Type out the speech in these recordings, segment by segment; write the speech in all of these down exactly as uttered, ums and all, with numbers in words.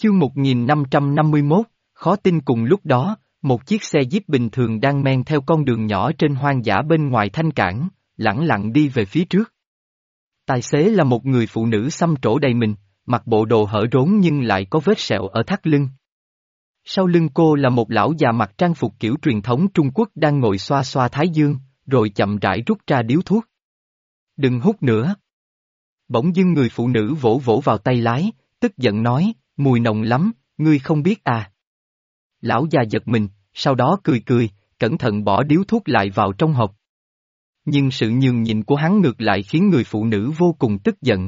Chương một nghìn năm trăm năm mươi mốt, khó tin cùng lúc đó, một chiếc xe jeep bình thường đang men theo con đường nhỏ trên hoang dã bên ngoài Thanh Cảng, lẳng lặng đi về phía trước. Tài xế là một người phụ nữ xăm trổ đầy mình, mặc bộ đồ hở rốn nhưng lại có vết sẹo ở thắt lưng. Sau lưng cô là một lão già mặc trang phục kiểu truyền thống Trung Quốc đang ngồi xoa xoa thái dương, rồi chậm rãi rút ra điếu thuốc. Đừng hút nữa. Bỗng dưng người phụ nữ vỗ vỗ vào tay lái, tức giận nói, mùi nồng lắm, ngươi không biết à. Lão già giật mình, sau đó cười cười, cẩn thận bỏ điếu thuốc lại vào trong hộp. Nhưng sự nhường nhịn của hắn ngược lại khiến người phụ nữ vô cùng tức giận.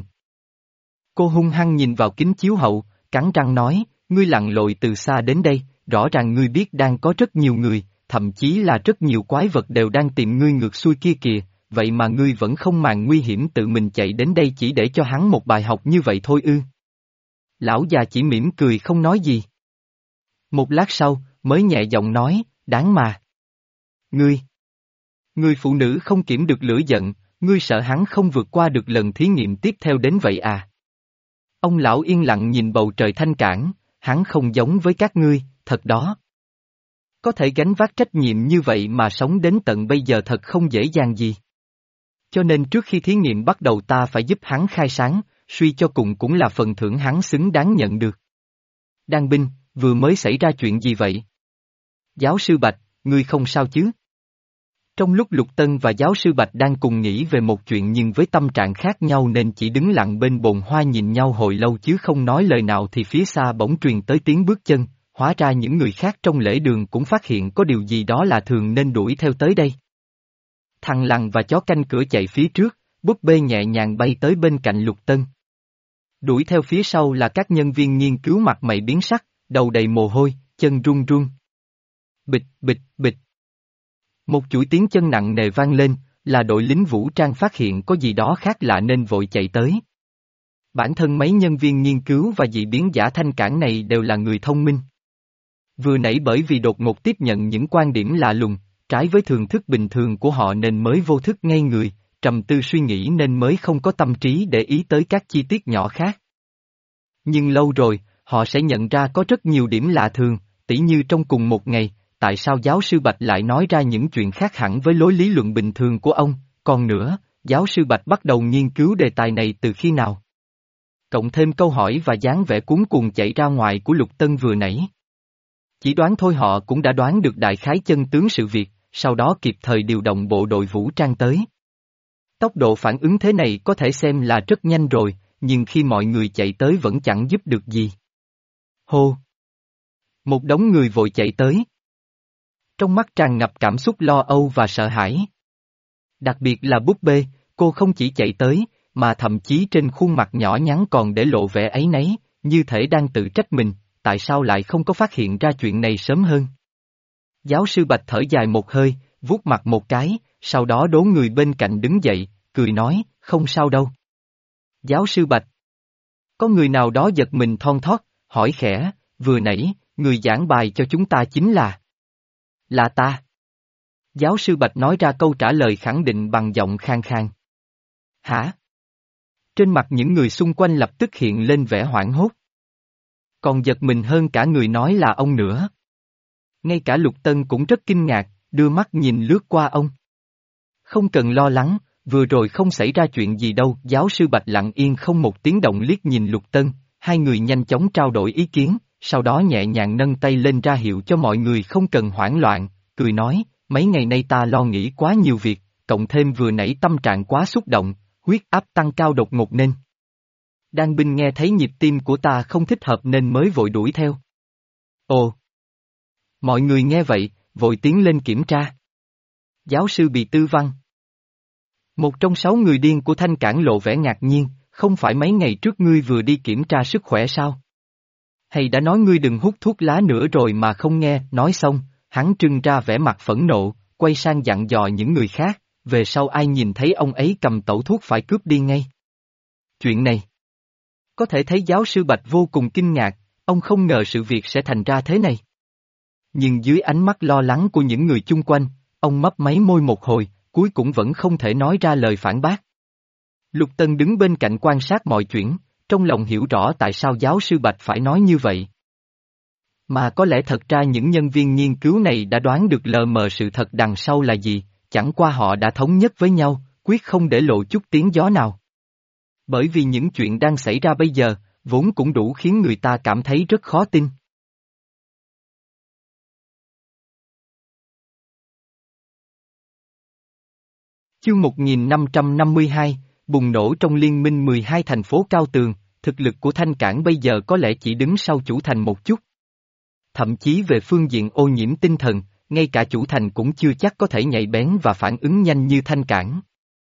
Cô hung hăng nhìn vào kính chiếu hậu, cắn răng nói, ngươi lặn lội từ xa đến đây, rõ ràng ngươi biết đang có rất nhiều người, thậm chí là rất nhiều quái vật đều đang tìm ngươi ngược xuôi kia kìa, vậy mà ngươi vẫn không màng nguy hiểm tự mình chạy đến đây chỉ để cho hắn một bài học như vậy thôi ư. Lão già chỉ mỉm cười không nói gì. Một lát sau, mới nhẹ giọng nói, đáng mà. Ngươi! Người phụ nữ không kiểm được lửa giận, ngươi sợ hắn không vượt qua được lần thí nghiệm tiếp theo đến vậy à? Ông lão yên lặng nhìn bầu trời Thanh Cảng, hắn không giống với các ngươi, thật đó. Có thể gánh vác trách nhiệm như vậy mà sống đến tận bây giờ thật không dễ dàng gì. Cho nên trước khi thí nghiệm bắt đầu ta phải giúp hắn khai sáng, suy cho cùng cũng là phần thưởng hắn xứng đáng nhận được. Đan Binh, vừa mới xảy ra chuyện gì vậy? Giáo sư Bạch, ngươi không sao chứ? Trong lúc Lục Tân và giáo sư Bạch đang cùng nghĩ về một chuyện nhưng với tâm trạng khác nhau nên chỉ đứng lặng bên bồn hoa nhìn nhau hồi lâu chứ không nói lời nào thì phía xa bỗng truyền tới tiếng bước chân, hóa ra những người khác trong lễ đường cũng phát hiện có điều gì đó lạ thường nên đuổi theo tới đây. Thằng lằn và chó canh cửa chạy phía trước, búp bê nhẹ nhàng bay tới bên cạnh Lục Tân. Đuổi theo phía sau là các nhân viên nghiên cứu mặt mày biến sắc, đầu đầy mồ hôi, chân run run. Bịch, bịch, bịch. Một chuỗi tiếng chân nặng nề vang lên, là đội lính vũ trang phát hiện có gì đó khác lạ nên vội chạy tới. Bản thân mấy nhân viên nghiên cứu và dị biến giả Thanh Cảng này đều là người thông minh. Vừa nãy bởi vì đột ngột tiếp nhận những quan điểm lạ lùng, trái với thường thức bình thường của họ nên mới vô thức ngây người, trầm tư suy nghĩ nên mới không có tâm trí để ý tới các chi tiết nhỏ khác. Nhưng lâu rồi, họ sẽ nhận ra có rất nhiều điểm lạ thường, tỉ như trong cùng một ngày, tại sao giáo sư Bạch lại nói ra những chuyện khác hẳn với lối lý luận bình thường của ông, còn nữa, giáo sư Bạch bắt đầu nghiên cứu đề tài này từ khi nào? Cộng thêm câu hỏi và dáng vẻ cuống cuồng chạy ra ngoài của Lục Tân vừa nãy. Chỉ đoán thôi họ cũng đã đoán được đại khái chân tướng sự việc, sau đó kịp thời điều động bộ đội vũ trang tới. Tốc độ phản ứng thế này có thể xem là rất nhanh rồi, nhưng khi mọi người chạy tới vẫn chẳng giúp được gì. Hô! Một đống người vội chạy tới. Trong mắt tràn ngập cảm xúc lo âu và sợ hãi. Đặc biệt là búp bê, cô không chỉ chạy tới, mà thậm chí trên khuôn mặt nhỏ nhắn còn để lộ vẻ áy náy, như thể đang tự trách mình, tại sao lại không có phát hiện ra chuyện này sớm hơn. Giáo sư Bạch thở dài một hơi, vuốt mặt một cái, sau đó đố người bên cạnh đứng dậy, cười nói, không sao đâu. Giáo sư Bạch. Có người nào đó giật mình thon thót, hỏi khẽ, vừa nãy, người giảng bài cho chúng ta chính là... Là ta. Giáo sư Bạch nói ra câu trả lời khẳng định bằng giọng khang khang. Hả? Trên mặt những người xung quanh lập tức hiện lên vẻ hoảng hốt. Còn giật mình hơn cả người nói là ông nữa. Ngay cả Lục Tân cũng rất kinh ngạc, đưa mắt nhìn lướt qua ông. Không cần lo lắng, vừa rồi không xảy ra chuyện gì đâu. Giáo sư Bạch lặng yên không một tiếng động liếc nhìn Lục Tân, hai người nhanh chóng trao đổi ý kiến, sau đó nhẹ nhàng nâng tay lên ra hiệu cho mọi người không cần hoảng loạn, cười nói, mấy ngày nay ta lo nghĩ quá nhiều việc, cộng thêm vừa nãy tâm trạng quá xúc động, huyết áp tăng cao đột ngột nên. Đan Binh nghe thấy nhịp tim của ta không thích hợp nên mới vội đuổi theo. Ồ! Mọi người nghe vậy, vội tiến lên kiểm tra. Giáo sư bị tư văn. Một trong sáu người điên của Thanh Cảng lộ vẻ ngạc nhiên, không phải mấy ngày trước ngươi vừa đi kiểm tra sức khỏe sao? Hay đã nói ngươi đừng hút thuốc lá nữa rồi mà không nghe, nói xong, hắn trưng ra vẻ mặt phẫn nộ, quay sang dặn dò những người khác, về sau ai nhìn thấy ông ấy cầm tẩu thuốc phải cướp đi ngay. Chuyện này. Có thể thấy giáo sư Bạch vô cùng kinh ngạc, ông không ngờ sự việc sẽ thành ra thế này. Nhưng dưới ánh mắt lo lắng của những người chung quanh, ông mấp máy môi một hồi, cuối cùng vẫn không thể nói ra lời phản bác. Lục Tân đứng bên cạnh quan sát mọi chuyện, trong lòng hiểu rõ tại sao giáo sư Bạch phải nói như vậy. Mà có lẽ thật ra những nhân viên nghiên cứu này đã đoán được lờ mờ sự thật đằng sau là gì, chẳng qua họ đã thống nhất với nhau, quyết không để lộ chút tiếng gió nào. Bởi vì những chuyện đang xảy ra bây giờ, vốn cũng đủ khiến người ta cảm thấy rất khó tin. Chương một nghìn năm trăm năm mươi hai, bùng nổ trong liên minh mười hai thành phố cao tường, thực lực của Thanh Cảng bây giờ có lẽ chỉ đứng sau chủ thành một chút. Thậm chí về phương diện ô nhiễm tinh thần, ngay cả chủ thành cũng chưa chắc có thể nhạy bén và phản ứng nhanh như Thanh Cảng.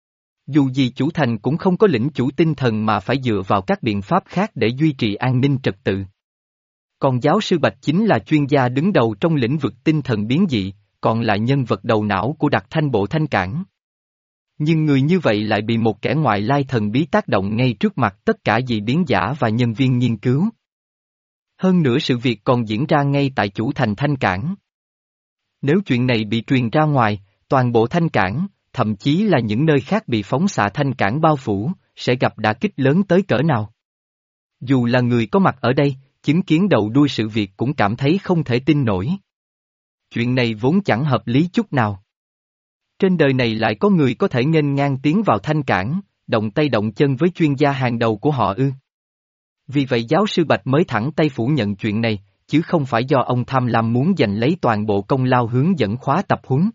Dù gì chủ thành cũng không có lĩnh chủ tinh thần mà phải dựa vào các biện pháp khác để duy trì an ninh trật tự. Còn giáo sư Bạch chính là chuyên gia đứng đầu trong lĩnh vực tinh thần biến dị, còn là nhân vật đầu não của đặc thanh bộ Thanh Cảng. Nhưng người như vậy lại bị một kẻ ngoại lai thần bí tác động ngay trước mặt tất cả dị biến giả và nhân viên nghiên cứu. Hơn nữa sự việc còn diễn ra ngay tại chủ thành Thanh Cảng. Nếu chuyện này bị truyền ra ngoài, toàn bộ Thanh Cảng, thậm chí là những nơi khác bị phóng xạ Thanh Cảng bao phủ, sẽ gặp đả kích lớn tới cỡ nào. Dù là người có mặt ở đây, chứng kiến đầu đuôi sự việc cũng cảm thấy không thể tin nổi. Chuyện này vốn chẳng hợp lý chút nào. Trên đời này lại có người có thể nghênh ngang tiến vào Thanh Cảng, động tay động chân với chuyên gia hàng đầu của họ ư. Vì vậy giáo sư Bạch mới thẳng tay phủ nhận chuyện này, chứ không phải do ông tham lam muốn giành lấy toàn bộ công lao hướng dẫn khóa tập huấn.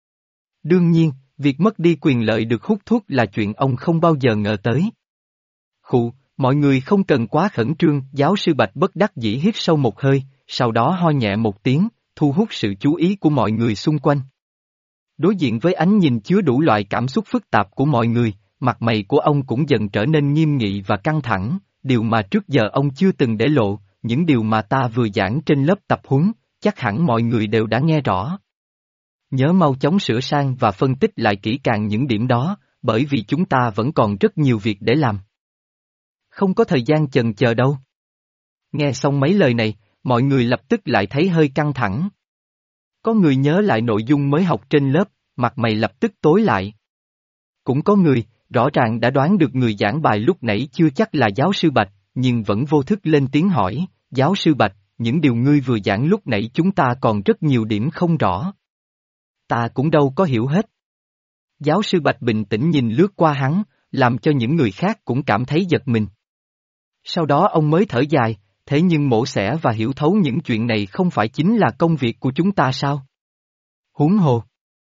Đương nhiên, việc mất đi quyền lợi được hút thuốc là chuyện ông không bao giờ ngờ tới. Khụ, mọi người không cần quá khẩn trương, giáo sư Bạch bất đắc dĩ hít sâu một hơi, sau đó ho nhẹ một tiếng, thu hút sự chú ý của mọi người xung quanh. Đối diện với ánh nhìn chứa đủ loại cảm xúc phức tạp của mọi người, mặt mày của ông cũng dần trở nên nghiêm nghị và căng thẳng, điều mà trước giờ ông chưa từng để lộ, những điều mà ta vừa giảng trên lớp tập huấn, chắc hẳn mọi người đều đã nghe rõ. Nhớ mau chóng sửa sang và phân tích lại kỹ càng những điểm đó, bởi vì chúng ta vẫn còn rất nhiều việc để làm. Không có thời gian chần chờ đâu. Nghe xong mấy lời này, mọi người lập tức lại thấy hơi căng thẳng. Có người nhớ lại nội dung mới học trên lớp, mặt mày lập tức tối lại. Cũng có người, rõ ràng đã đoán được người giảng bài lúc nãy chưa chắc là giáo sư Bạch, nhưng vẫn vô thức lên tiếng hỏi, giáo sư Bạch, những điều ngươi vừa giảng lúc nãy chúng ta còn rất nhiều điểm không rõ. Ta cũng đâu có hiểu hết. Giáo sư Bạch bình tĩnh nhìn lướt qua hắn, làm cho những người khác cũng cảm thấy giật mình. Sau đó ông mới thở dài, thế nhưng mổ xẻ và hiểu thấu những chuyện này không phải chính là công việc của chúng ta sao? Huống hồ.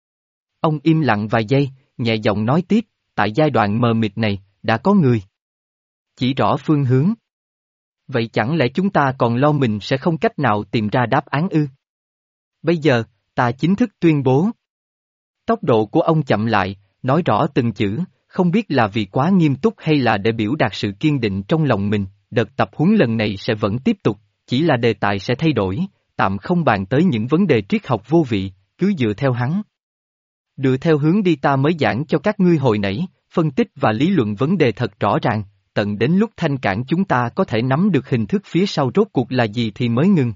Ông im lặng vài giây, nhẹ giọng nói tiếp, tại giai đoạn mờ mịt này, đã có người chỉ rõ phương hướng. Vậy chẳng lẽ chúng ta còn lo mình sẽ không cách nào tìm ra đáp án ư? Bây giờ, ta chính thức tuyên bố. Tốc độ của ông chậm lại, nói rõ từng chữ, không biết là vì quá nghiêm túc hay là để biểu đạt sự kiên định trong lòng mình, đợt tập huấn lần này sẽ vẫn tiếp tục, chỉ là đề tài sẽ thay đổi, tạm không bàn tới những vấn đề triết học vô vị, cứ dựa theo hắn. Dựa theo hướng đi ta mới giảng cho các ngươi hồi nãy, phân tích và lý luận vấn đề thật rõ ràng, tận đến lúc Thanh Cảng chúng ta có thể nắm được hình thức phía sau rốt cuộc là gì thì mới ngừng.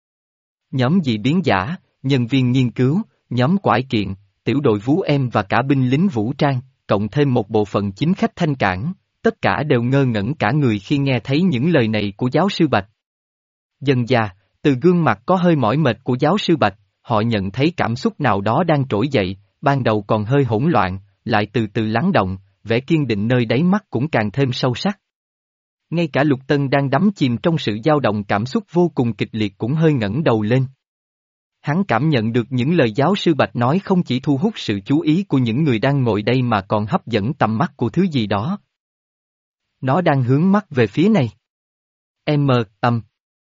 Nhóm dị biến giả, nhân viên nghiên cứu, nhóm quải kiện, tiểu đội vú em và cả binh lính vũ trang, cộng thêm một bộ phận chính khách Thanh Cảng, tất cả đều ngơ ngẩn cả người khi nghe thấy những lời này của giáo sư Bạch. Dần dà, từ gương mặt có hơi mỏi mệt của giáo sư Bạch, họ nhận thấy cảm xúc nào đó đang trỗi dậy, ban đầu còn hơi hỗn loạn, lại từ từ lắng động, vẻ kiên định nơi đáy mắt cũng càng thêm sâu sắc. Ngay cả Lục Tân đang đắm chìm trong sự dao động cảm xúc vô cùng kịch liệt cũng hơi ngẩng đầu lên. Hắn cảm nhận được những lời giáo sư Bạch nói không chỉ thu hút sự chú ý của những người đang ngồi đây mà còn hấp dẫn tầm mắt của thứ gì đó. Nó đang hướng mắt về phía này. M, âm.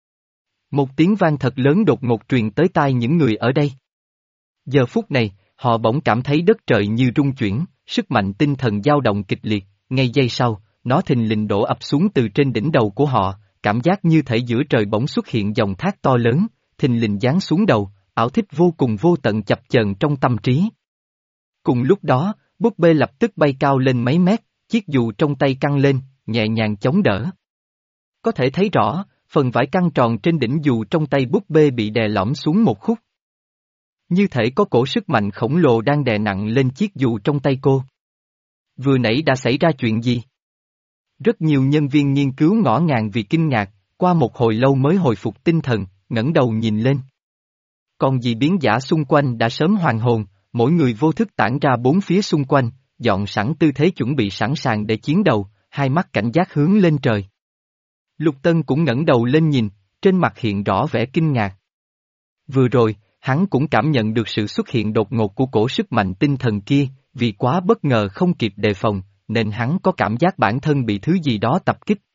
Một tiếng vang thật lớn đột ngột truyền tới tai những người ở đây. Giờ phút này, họ bỗng cảm thấy đất trời như rung chuyển, sức mạnh tinh thần dao động kịch liệt, ngay giây sau, nó thình lình đổ ập xuống từ trên đỉnh đầu của họ, cảm giác như thể giữa trời bỗng xuất hiện dòng thác to lớn, thình lình giáng xuống đầu, ảo thích vô cùng vô tận chập chờn trong tâm trí. Cùng lúc đó, búp bê lập tức bay cao lên mấy mét, chiếc dù trong tay căng lên, nhẹ nhàng chống đỡ. Có thể thấy rõ, phần vải căng tròn trên đỉnh dù trong tay búp bê bị đè lõm xuống một khúc. Như thể có cổ sức mạnh khổng lồ đang đè nặng lên chiếc dù trong tay cô. Vừa nãy đã xảy ra chuyện gì? Rất nhiều nhân viên nghiên cứu ngỡ ngàng vì kinh ngạc, qua một hồi lâu mới hồi phục tinh thần, ngẩng đầu nhìn lên. Còn dị biến giả xung quanh đã sớm hoàn hồn, mỗi người vô thức tản ra bốn phía xung quanh, dọn sẵn tư thế chuẩn bị sẵn sàng để chiến đấu, hai mắt cảnh giác hướng lên trời. Lục Tân cũng ngẩng đầu lên nhìn, trên mặt hiện rõ vẻ kinh ngạc. Vừa rồi, hắn cũng cảm nhận được sự xuất hiện đột ngột của cổ sức mạnh tinh thần kia, vì quá bất ngờ không kịp đề phòng, nên hắn có cảm giác bản thân bị thứ gì đó tập kích.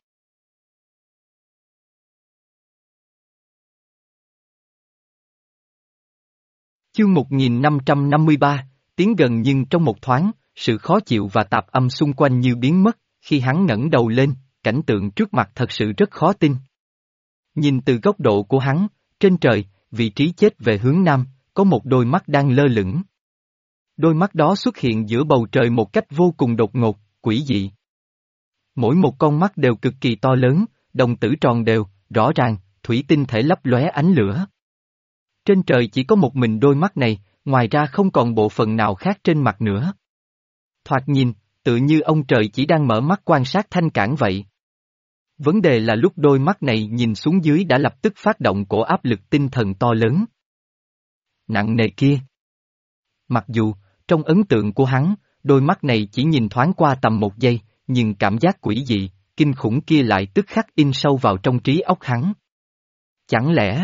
Chương một nghìn năm trăm năm mươi ba, tiến gần nhưng trong một thoáng, sự khó chịu và tạp âm xung quanh như biến mất, khi hắn ngẩng đầu lên, cảnh tượng trước mặt thật sự rất khó tin. Nhìn từ góc độ của hắn, trên trời, vị trí chết về hướng nam, có một đôi mắt đang lơ lửng. Đôi mắt đó xuất hiện giữa bầu trời một cách vô cùng đột ngột, quỷ dị. Mỗi một con mắt đều cực kỳ to lớn, đồng tử tròn đều, rõ ràng, thủy tinh thể lấp lóe ánh lửa. Trên trời chỉ có một mình đôi mắt này, ngoài ra không còn bộ phận nào khác trên mặt nữa. Thoạt nhìn, tự như ông trời chỉ đang mở mắt quan sát Thanh Cảng vậy. Vấn đề là lúc đôi mắt này nhìn xuống dưới đã lập tức phát động cổ áp lực tinh thần to lớn. Nặng nề kia. Mặc dù, trong ấn tượng của hắn, đôi mắt này chỉ nhìn thoáng qua tầm một giây, nhưng cảm giác quỷ dị, kinh khủng kia lại tức khắc in sâu vào trong trí óc hắn. Chẳng lẽ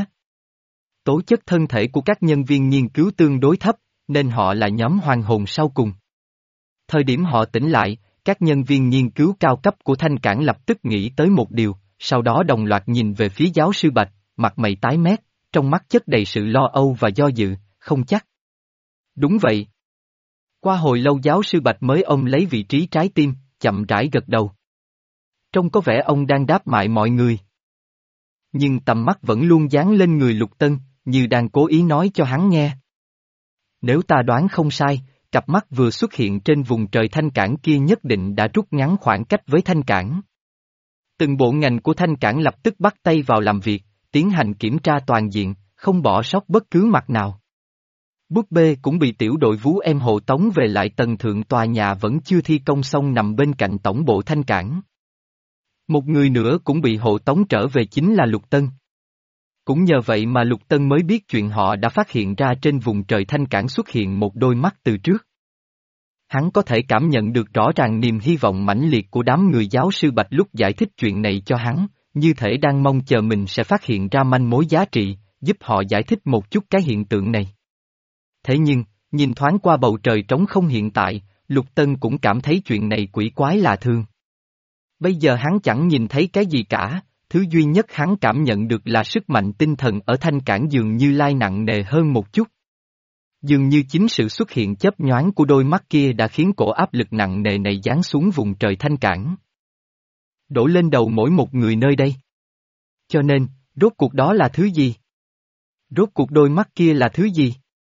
tố chất thân thể của các nhân viên nghiên cứu tương đối thấp, nên họ là nhóm hoàn hồn sau cùng. Thời điểm họ tỉnh lại, các nhân viên nghiên cứu cao cấp của Thanh Cảng lập tức nghĩ tới một điều, sau đó đồng loạt nhìn về phía giáo sư Bạch, mặt mày tái mét, trong mắt chất đầy sự lo âu và do dự, không chắc. Đúng vậy. Qua hồi lâu giáo sư Bạch mới ôm lấy vị trí trái tim, chậm rãi gật đầu. Trông có vẻ ông đang đáp mại mọi người. Nhưng tầm mắt vẫn luôn dán lên người Lục Tân, như đang cố ý nói cho hắn nghe. Nếu ta đoán không sai, cặp mắt vừa xuất hiện trên vùng trời Thanh Cảng kia nhất định đã rút ngắn khoảng cách với Thanh Cảng. Từng bộ ngành của Thanh Cảng lập tức bắt tay vào làm việc, tiến hành kiểm tra toàn diện, không bỏ sót bất cứ mặt nào. Búp bê cũng bị tiểu đội vú em hộ tống về lại tầng thượng tòa nhà vẫn chưa thi công xong nằm bên cạnh tổng bộ Thanh Cảng. Một người nữa cũng bị hộ tống trở về chính là Lục Tân. Cũng nhờ vậy mà Lục Tân mới biết chuyện họ đã phát hiện ra trên vùng trời Thanh Cảng xuất hiện một đôi mắt từ trước. Hắn có thể cảm nhận được rõ ràng niềm hy vọng mãnh liệt của đám người giáo sư Bạch lúc giải thích chuyện này cho hắn, như thể đang mong chờ mình sẽ phát hiện ra manh mối giá trị, giúp họ giải thích một chút cái hiện tượng này. Thế nhưng, nhìn thoáng qua bầu trời trống không hiện tại, Lục Tân cũng cảm thấy chuyện này quỷ quái lạ thường. Bây giờ hắn chẳng nhìn thấy cái gì cả, thứ duy nhất hắn cảm nhận được là sức mạnh tinh thần ở Thanh Cảng dường như lai nặng nề hơn một chút. Dường như chính sự xuất hiện chớp nhoáng của đôi mắt kia đã khiến cổ áp lực nặng nề này giáng xuống vùng trời Thanh Cảng. Đổ lên đầu mỗi một người nơi đây. Cho nên, rốt cuộc đó là thứ gì? Rốt cuộc đôi mắt kia là thứ gì?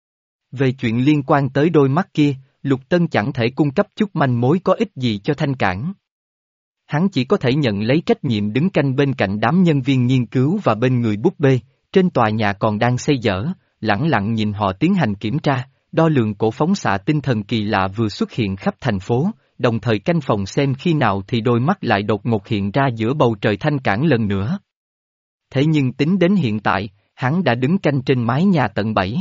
Về chuyện liên quan tới đôi mắt kia, Lục Tân chẳng thể cung cấp chút manh mối có ích gì cho Thanh Cảng. Hắn chỉ có thể nhận lấy trách nhiệm đứng canh bên cạnh đám nhân viên nghiên cứu và bên người búp bê, trên tòa nhà còn đang xây dở, lẳng lặng nhìn họ tiến hành kiểm tra, đo lường cổ phóng xạ tinh thần kỳ lạ vừa xuất hiện khắp thành phố, đồng thời canh phòng xem khi nào thì đôi mắt lại đột ngột hiện ra giữa bầu trời Thanh Cảng lần nữa. Thế nhưng tính đến hiện tại, hắn đã đứng canh trên mái nhà tận bảy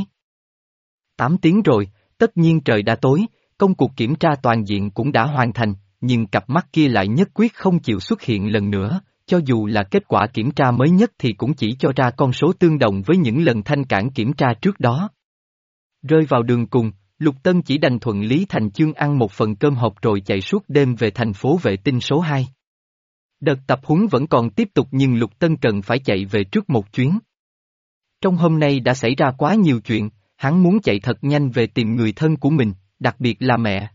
tám tiếng rồi, tất nhiên trời đã tối, công cuộc kiểm tra toàn diện cũng đã hoàn thành, nhưng cặp mắt kia lại nhất quyết không chịu xuất hiện lần nữa, cho dù là kết quả kiểm tra mới nhất thì cũng chỉ cho ra con số tương đồng với những lần Thanh Cảng kiểm tra trước đó. Rơi vào đường cùng, Lục Tân chỉ đành thuận lý thành chương ăn một phần cơm hộp rồi chạy suốt đêm về thành phố vệ tinh số hai. Đợt tập huấn vẫn còn tiếp tục nhưng Lục Tân cần phải chạy về trước một chuyến. Trong hôm nay đã xảy ra quá nhiều chuyện, hắn muốn chạy thật nhanh về tìm người thân của mình, đặc biệt là mẹ.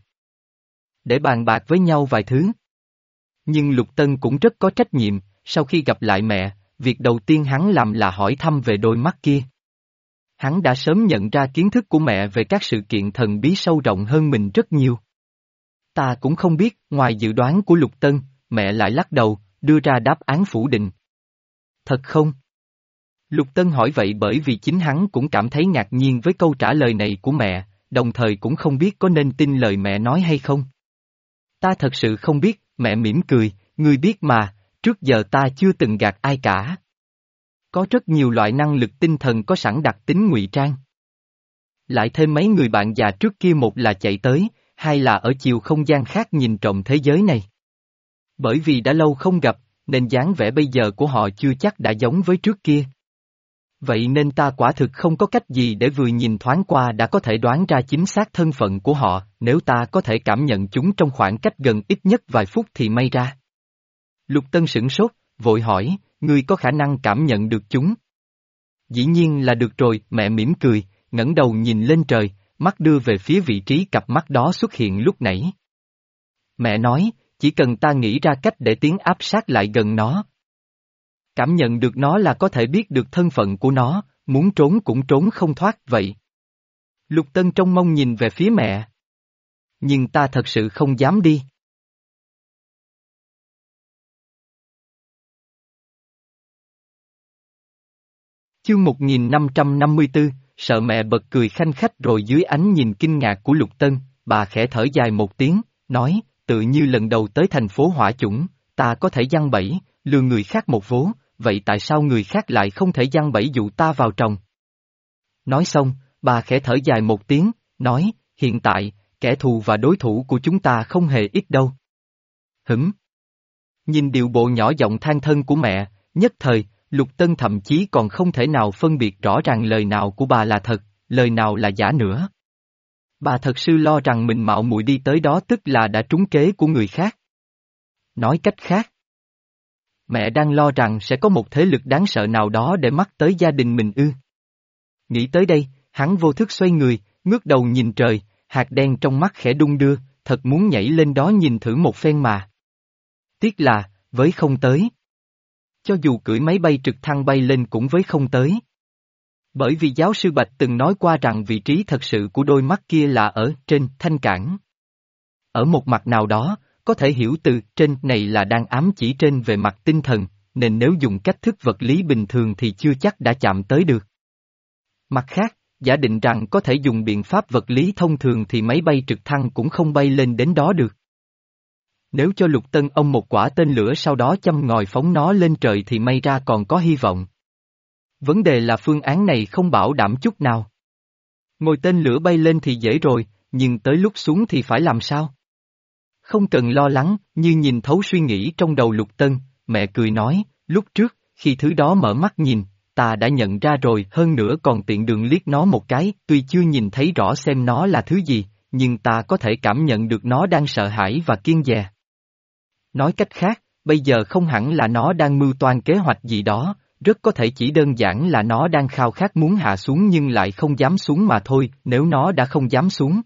Để bàn bạc với nhau vài thứ. Nhưng Lục Tân cũng rất có trách nhiệm, sau khi gặp lại mẹ, việc đầu tiên hắn làm là hỏi thăm về đôi mắt kia. Hắn đã sớm nhận ra kiến thức của mẹ về các sự kiện thần bí sâu rộng hơn mình rất nhiều. Ta cũng không biết, ngoài dự đoán của Lục Tân, mẹ lại lắc đầu, đưa ra đáp án phủ định. Thật không? Lục Tân hỏi vậy bởi vì chính hắn cũng cảm thấy ngạc nhiên với câu trả lời này của mẹ, đồng thời cũng không biết có nên tin lời mẹ nói hay không. Ta thật sự không biết, mẹ mỉm cười, ngươi biết mà, trước giờ ta chưa từng gạt ai cả. Có rất nhiều loại năng lực tinh thần có sẵn đặc tính ngụy trang. Lại thêm mấy người bạn già trước kia, một là chạy tới, hai là ở chiều không gian khác nhìn trộm thế giới này. Bởi vì đã lâu không gặp, nên dáng vẻ bây giờ của họ chưa chắc đã giống với trước kia. Vậy nên ta quả thực không có cách gì để vừa nhìn thoáng qua đã có thể đoán ra chính xác thân phận của họ, nếu ta có thể cảm nhận chúng trong khoảng cách gần ít nhất vài phút thì may ra. Lục Tân sửng sốt, vội hỏi, ngươi có khả năng cảm nhận được chúng? Dĩ nhiên là được rồi, mẹ mỉm cười, ngẩng đầu nhìn lên trời, mắt đưa về phía vị trí cặp mắt đó xuất hiện lúc nãy. Mẹ nói, chỉ cần ta nghĩ ra cách để tiến áp sát lại gần nó. Cảm nhận được nó là có thể biết được thân phận của nó, muốn trốn cũng trốn không thoát vậy. Lục Tân trông mong nhìn về phía mẹ. Nhưng ta thật sự không dám đi. Chương một nghìn năm trăm năm mươi tư, sợ mẹ bật cười khanh khách rồi dưới ánh nhìn kinh ngạc của Lục Tân, bà khẽ thở dài một tiếng, nói, tự như lần đầu tới thành phố Hỏa Chủng, ta có thể giăng bẫy, lừa người khác một vố, vậy tại sao người khác lại không thể giăng bẫy dụ ta vào tròng? Nói xong, bà khẽ thở dài một tiếng, nói, hiện tại, kẻ thù và đối thủ của chúng ta không hề ít đâu. Hửm? Nhìn điệu bộ nhỏ giọng than thân của mẹ, nhất thời, Lục Tân thậm chí còn không thể nào phân biệt rõ ràng lời nào của bà là thật, lời nào là giả nữa. Bà thật sự lo rằng mình mạo muội đi tới đó tức là đã trúng kế của người khác. Nói cách khác, mẹ đang lo rằng sẽ có một thế lực đáng sợ nào đó để mắc tới gia đình mình ư. Nghĩ tới đây, hắn vô thức xoay người, ngước đầu nhìn trời, hạt đen trong mắt khẽ đung đưa, thật muốn nhảy lên đó nhìn thử một phen mà. Tiếc là, với không tới. Cho dù cưỡi máy bay trực thăng bay lên cũng với không tới. Bởi vì giáo sư Bạch từng nói qua rằng vị trí thật sự của đôi mắt kia là ở trên thanh cảng. Ở một mặt nào đó, có thể hiểu từ trên này là đang ám chỉ trên về mặt tinh thần, nên nếu dùng cách thức vật lý bình thường thì chưa chắc đã chạm tới được. Mặt khác, giả định rằng có thể dùng biện pháp vật lý thông thường thì máy bay trực thăng cũng không bay lên đến đó được. Nếu cho Lục Tân ông một quả tên lửa sau đó châm ngòi phóng nó lên trời thì may ra còn có hy vọng. Vấn đề là phương án này không bảo đảm chút nào. Ngồi tên lửa bay lên thì dễ rồi, nhưng tới lúc xuống thì phải làm sao? Không cần lo lắng, như nhìn thấu suy nghĩ trong đầu Lục Tân, mẹ cười nói, lúc trước, khi thứ đó mở mắt nhìn, ta đã nhận ra rồi, hơn nữa còn tiện đường liếc nó một cái, tuy chưa nhìn thấy rõ xem nó là thứ gì, nhưng ta có thể cảm nhận được nó đang sợ hãi và kiêng dè. Nói cách khác, bây giờ không hẳn là nó đang mưu toan kế hoạch gì đó, rất có thể chỉ đơn giản là nó đang khao khát muốn hạ xuống nhưng lại không dám xuống mà thôi, nếu nó đã không dám xuống.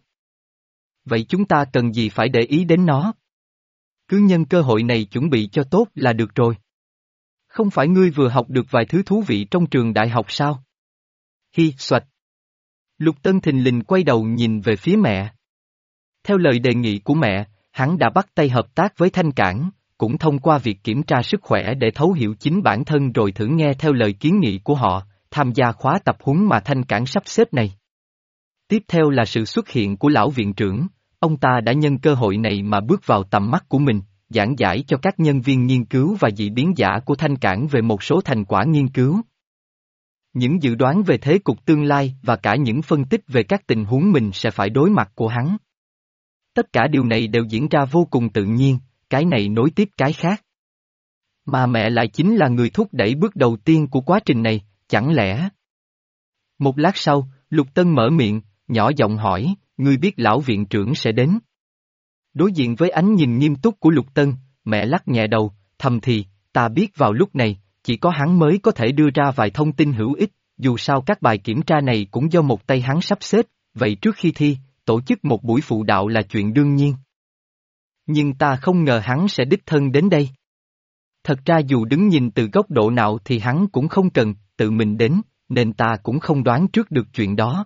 Vậy chúng ta cần gì phải để ý đến nó? Cứ nhân cơ hội này chuẩn bị cho tốt là được rồi. Không phải ngươi vừa học được vài thứ thú vị trong trường đại học sao? Hi, xoạch. Lục Tân thình lình quay đầu nhìn về phía mẹ. Theo lời đề nghị của mẹ, hắn đã bắt tay hợp tác với Thanh Cảng, cũng thông qua việc kiểm tra sức khỏe để thấu hiểu chính bản thân rồi thử nghe theo lời kiến nghị của họ, tham gia khóa tập huấn mà Thanh Cảng sắp xếp này. Tiếp theo là sự xuất hiện của lão viện trưởng, ông ta đã nhân cơ hội này mà bước vào tầm mắt của mình, giảng giải cho các nhân viên nghiên cứu và dị biến giả của Thanh Cảng về một số thành quả nghiên cứu. Những dự đoán về thế cục tương lai và cả những phân tích về các tình huống mình sẽ phải đối mặt của hắn. Tất cả điều này đều diễn ra vô cùng tự nhiên, cái này nối tiếp cái khác. Mà mẹ lại chính là người thúc đẩy bước đầu tiên của quá trình này, chẳng lẽ? Một lát sau, Lục Tân mở miệng, nhỏ giọng hỏi, ngươi biết lão viện trưởng sẽ đến. Đối diện với ánh nhìn nghiêm túc của Lục Tân, mẹ lắc nhẹ đầu, thầm thì, ta biết vào lúc này, chỉ có hắn mới có thể đưa ra vài thông tin hữu ích, dù sao các bài kiểm tra này cũng do một tay hắn sắp xếp, vậy trước khi thi, tổ chức một buổi phụ đạo là chuyện đương nhiên. Nhưng ta không ngờ hắn sẽ đích thân đến đây. Thật ra dù đứng nhìn từ góc độ nào thì hắn cũng không cần, tự mình đến, nên ta cũng không đoán trước được chuyện đó.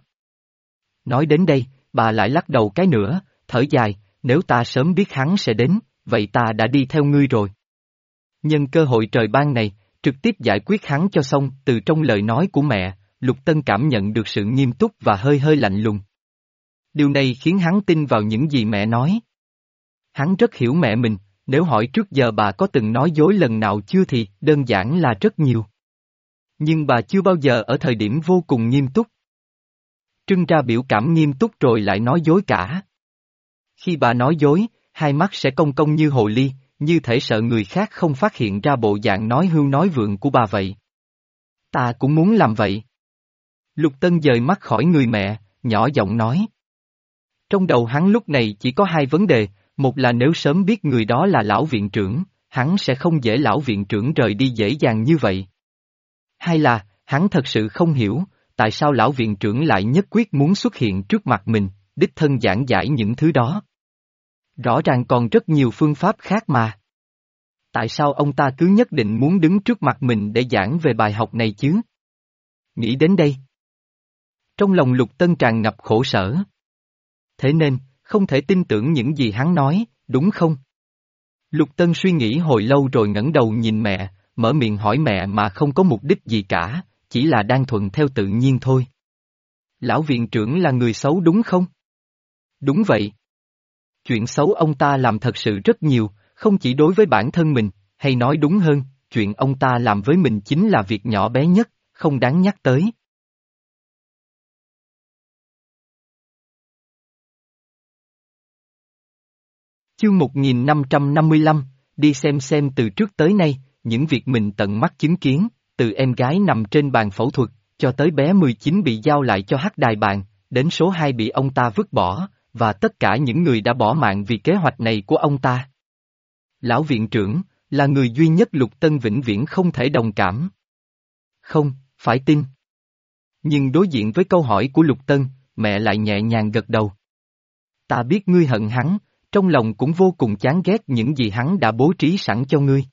Nói đến đây, bà lại lắc đầu cái nữa, thở dài, nếu ta sớm biết hắn sẽ đến, vậy ta đã đi theo ngươi rồi. Nhân cơ hội trời ban này, trực tiếp giải quyết hắn cho xong, từ trong lời nói của mẹ, Lục Tân cảm nhận được sự nghiêm túc và hơi hơi lạnh lùng. Điều này khiến hắn tin vào những gì mẹ nói. Hắn rất hiểu mẹ mình, nếu hỏi trước giờ bà có từng nói dối lần nào chưa thì đơn giản là rất nhiều. Nhưng bà chưa bao giờ ở thời điểm vô cùng nghiêm túc. Trưng ra biểu cảm nghiêm túc rồi lại nói dối cả. Khi bà nói dối, hai mắt sẽ cong cong như hồ ly, như thể sợ người khác không phát hiện ra bộ dạng nói hưu nói vượng của bà vậy. Ta cũng muốn làm vậy. Lục Tân dời mắt khỏi người mẹ, nhỏ giọng nói. Trong đầu hắn lúc này chỉ có hai vấn đề, một là nếu sớm biết người đó là lão viện trưởng, hắn sẽ không dễ lão viện trưởng rời đi dễ dàng như vậy. Hai là, hắn thật sự không hiểu, tại sao lão viện trưởng lại nhất quyết muốn xuất hiện trước mặt mình, đích thân giảng giải những thứ đó. Rõ ràng còn rất nhiều phương pháp khác mà. Tại sao ông ta cứ nhất định muốn đứng trước mặt mình để giảng về bài học này chứ? Nghĩ đến đây. Trong lòng Lục Tân tràn ngập khổ sở. Thế nên, không thể tin tưởng những gì hắn nói, đúng không? Lục Tân suy nghĩ hồi lâu rồi ngẩng đầu nhìn mẹ, mở miệng hỏi mẹ mà không có mục đích gì cả, chỉ là đang thuận theo tự nhiên thôi. Lão viện trưởng là người xấu đúng không? Đúng vậy. Chuyện xấu ông ta làm thật sự rất nhiều, không chỉ đối với bản thân mình, hay nói đúng hơn, chuyện ông ta làm với mình chính là việc nhỏ bé nhất, không đáng nhắc tới. Chương một nghìn năm trăm năm mươi lăm, đi xem xem từ trước tới nay, những việc mình tận mắt chứng kiến, từ em gái nằm trên bàn phẫu thuật, cho tới bé mười chín bị giao lại cho hắc đài bàn, đến số hai bị ông ta vứt bỏ, và tất cả những người đã bỏ mạng vì kế hoạch này của ông ta. Lão viện trưởng, là người duy nhất Lục Tân vĩnh viễn không thể đồng cảm. Không, phải tin. Nhưng đối diện với câu hỏi của Lục Tân, mẹ lại nhẹ nhàng gật đầu. Ta biết ngươi hận hắn, trong lòng cũng vô cùng chán ghét những gì hắn đã bố trí sẵn cho ngươi.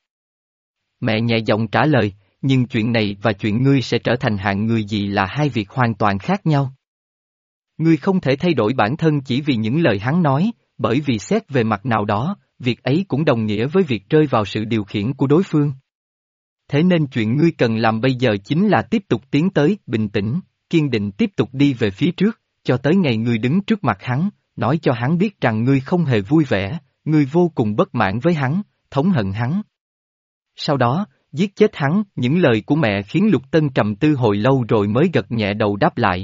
Mẹ nhẹ giọng trả lời, nhưng chuyện này và chuyện ngươi sẽ trở thành hạng người gì là hai việc hoàn toàn khác nhau. Ngươi không thể thay đổi bản thân chỉ vì những lời hắn nói, bởi vì xét về mặt nào đó, việc ấy cũng đồng nghĩa với việc rơi vào sự điều khiển của đối phương. Thế nên chuyện ngươi cần làm bây giờ chính là tiếp tục tiến tới, bình tĩnh, kiên định tiếp tục đi về phía trước, cho tới ngày ngươi đứng trước mặt hắn, nói cho hắn biết rằng ngươi không hề vui vẻ, ngươi vô cùng bất mãn với hắn, thống hận hắn. Sau đó, giết chết hắn, những lời của mẹ khiến Lục Tân trầm tư hồi lâu rồi mới gật nhẹ đầu đáp lại.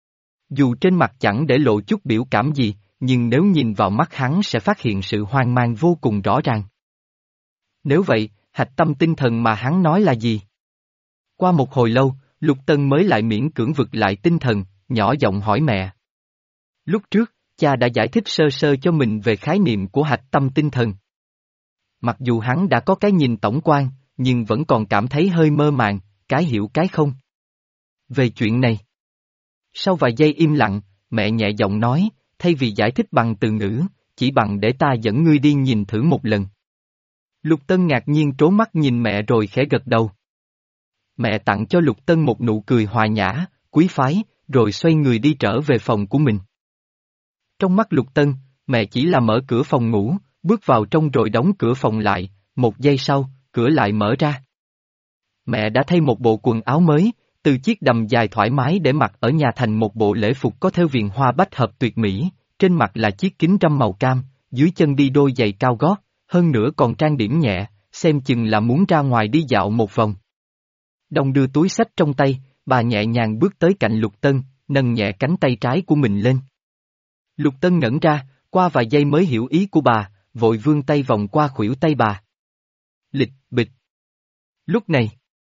Dù trên mặt chẳng để lộ chút biểu cảm gì, nhưng nếu nhìn vào mắt hắn sẽ phát hiện sự hoang mang vô cùng rõ ràng. Nếu vậy, hạch tâm tinh thần mà hắn nói là gì? Qua một hồi lâu, Lục Tân mới lại miễn cưỡng vực lại tinh thần, nhỏ giọng hỏi mẹ. Lúc trước, cha đã giải thích sơ sơ cho mình về khái niệm của hạch tâm tinh thần. Mặc dù hắn đã có cái nhìn tổng quan, nhưng vẫn còn cảm thấy hơi mơ màng, cái hiểu cái không. Về chuyện này. Sau vài giây im lặng, mẹ nhẹ giọng nói, thay vì giải thích bằng từ ngữ, chỉ bằng để ta dẫn ngươi đi nhìn thử một lần. Lục Tân ngạc nhiên trố mắt nhìn mẹ rồi khẽ gật đầu. Mẹ tặng cho Lục Tân một nụ cười hòa nhã, quý phái, rồi xoay người đi trở về phòng của mình. Trong mắt Lục Tân, mẹ chỉ là mở cửa phòng ngủ, bước vào trong rồi đóng cửa phòng lại, một giây sau, cửa lại mở ra. Mẹ đã thay một bộ quần áo mới, từ chiếc đầm dài thoải mái để mặc ở nhà thành một bộ lễ phục có thêu viền hoa bách hợp tuyệt mỹ, trên mặt là chiếc kính râm màu cam, dưới chân đi đôi giày cao gót, hơn nữa còn trang điểm nhẹ, xem chừng là muốn ra ngoài đi dạo một vòng. Đồng đưa túi xách trong tay, bà nhẹ nhàng bước tới cạnh Lục Tân, nâng nhẹ cánh tay trái của mình lên. Lục Tân ngẩn ra, qua vài giây mới hiểu ý của bà, vội vươn tay vòng qua khuỷu tay bà. Lịch, bịch. Lúc này,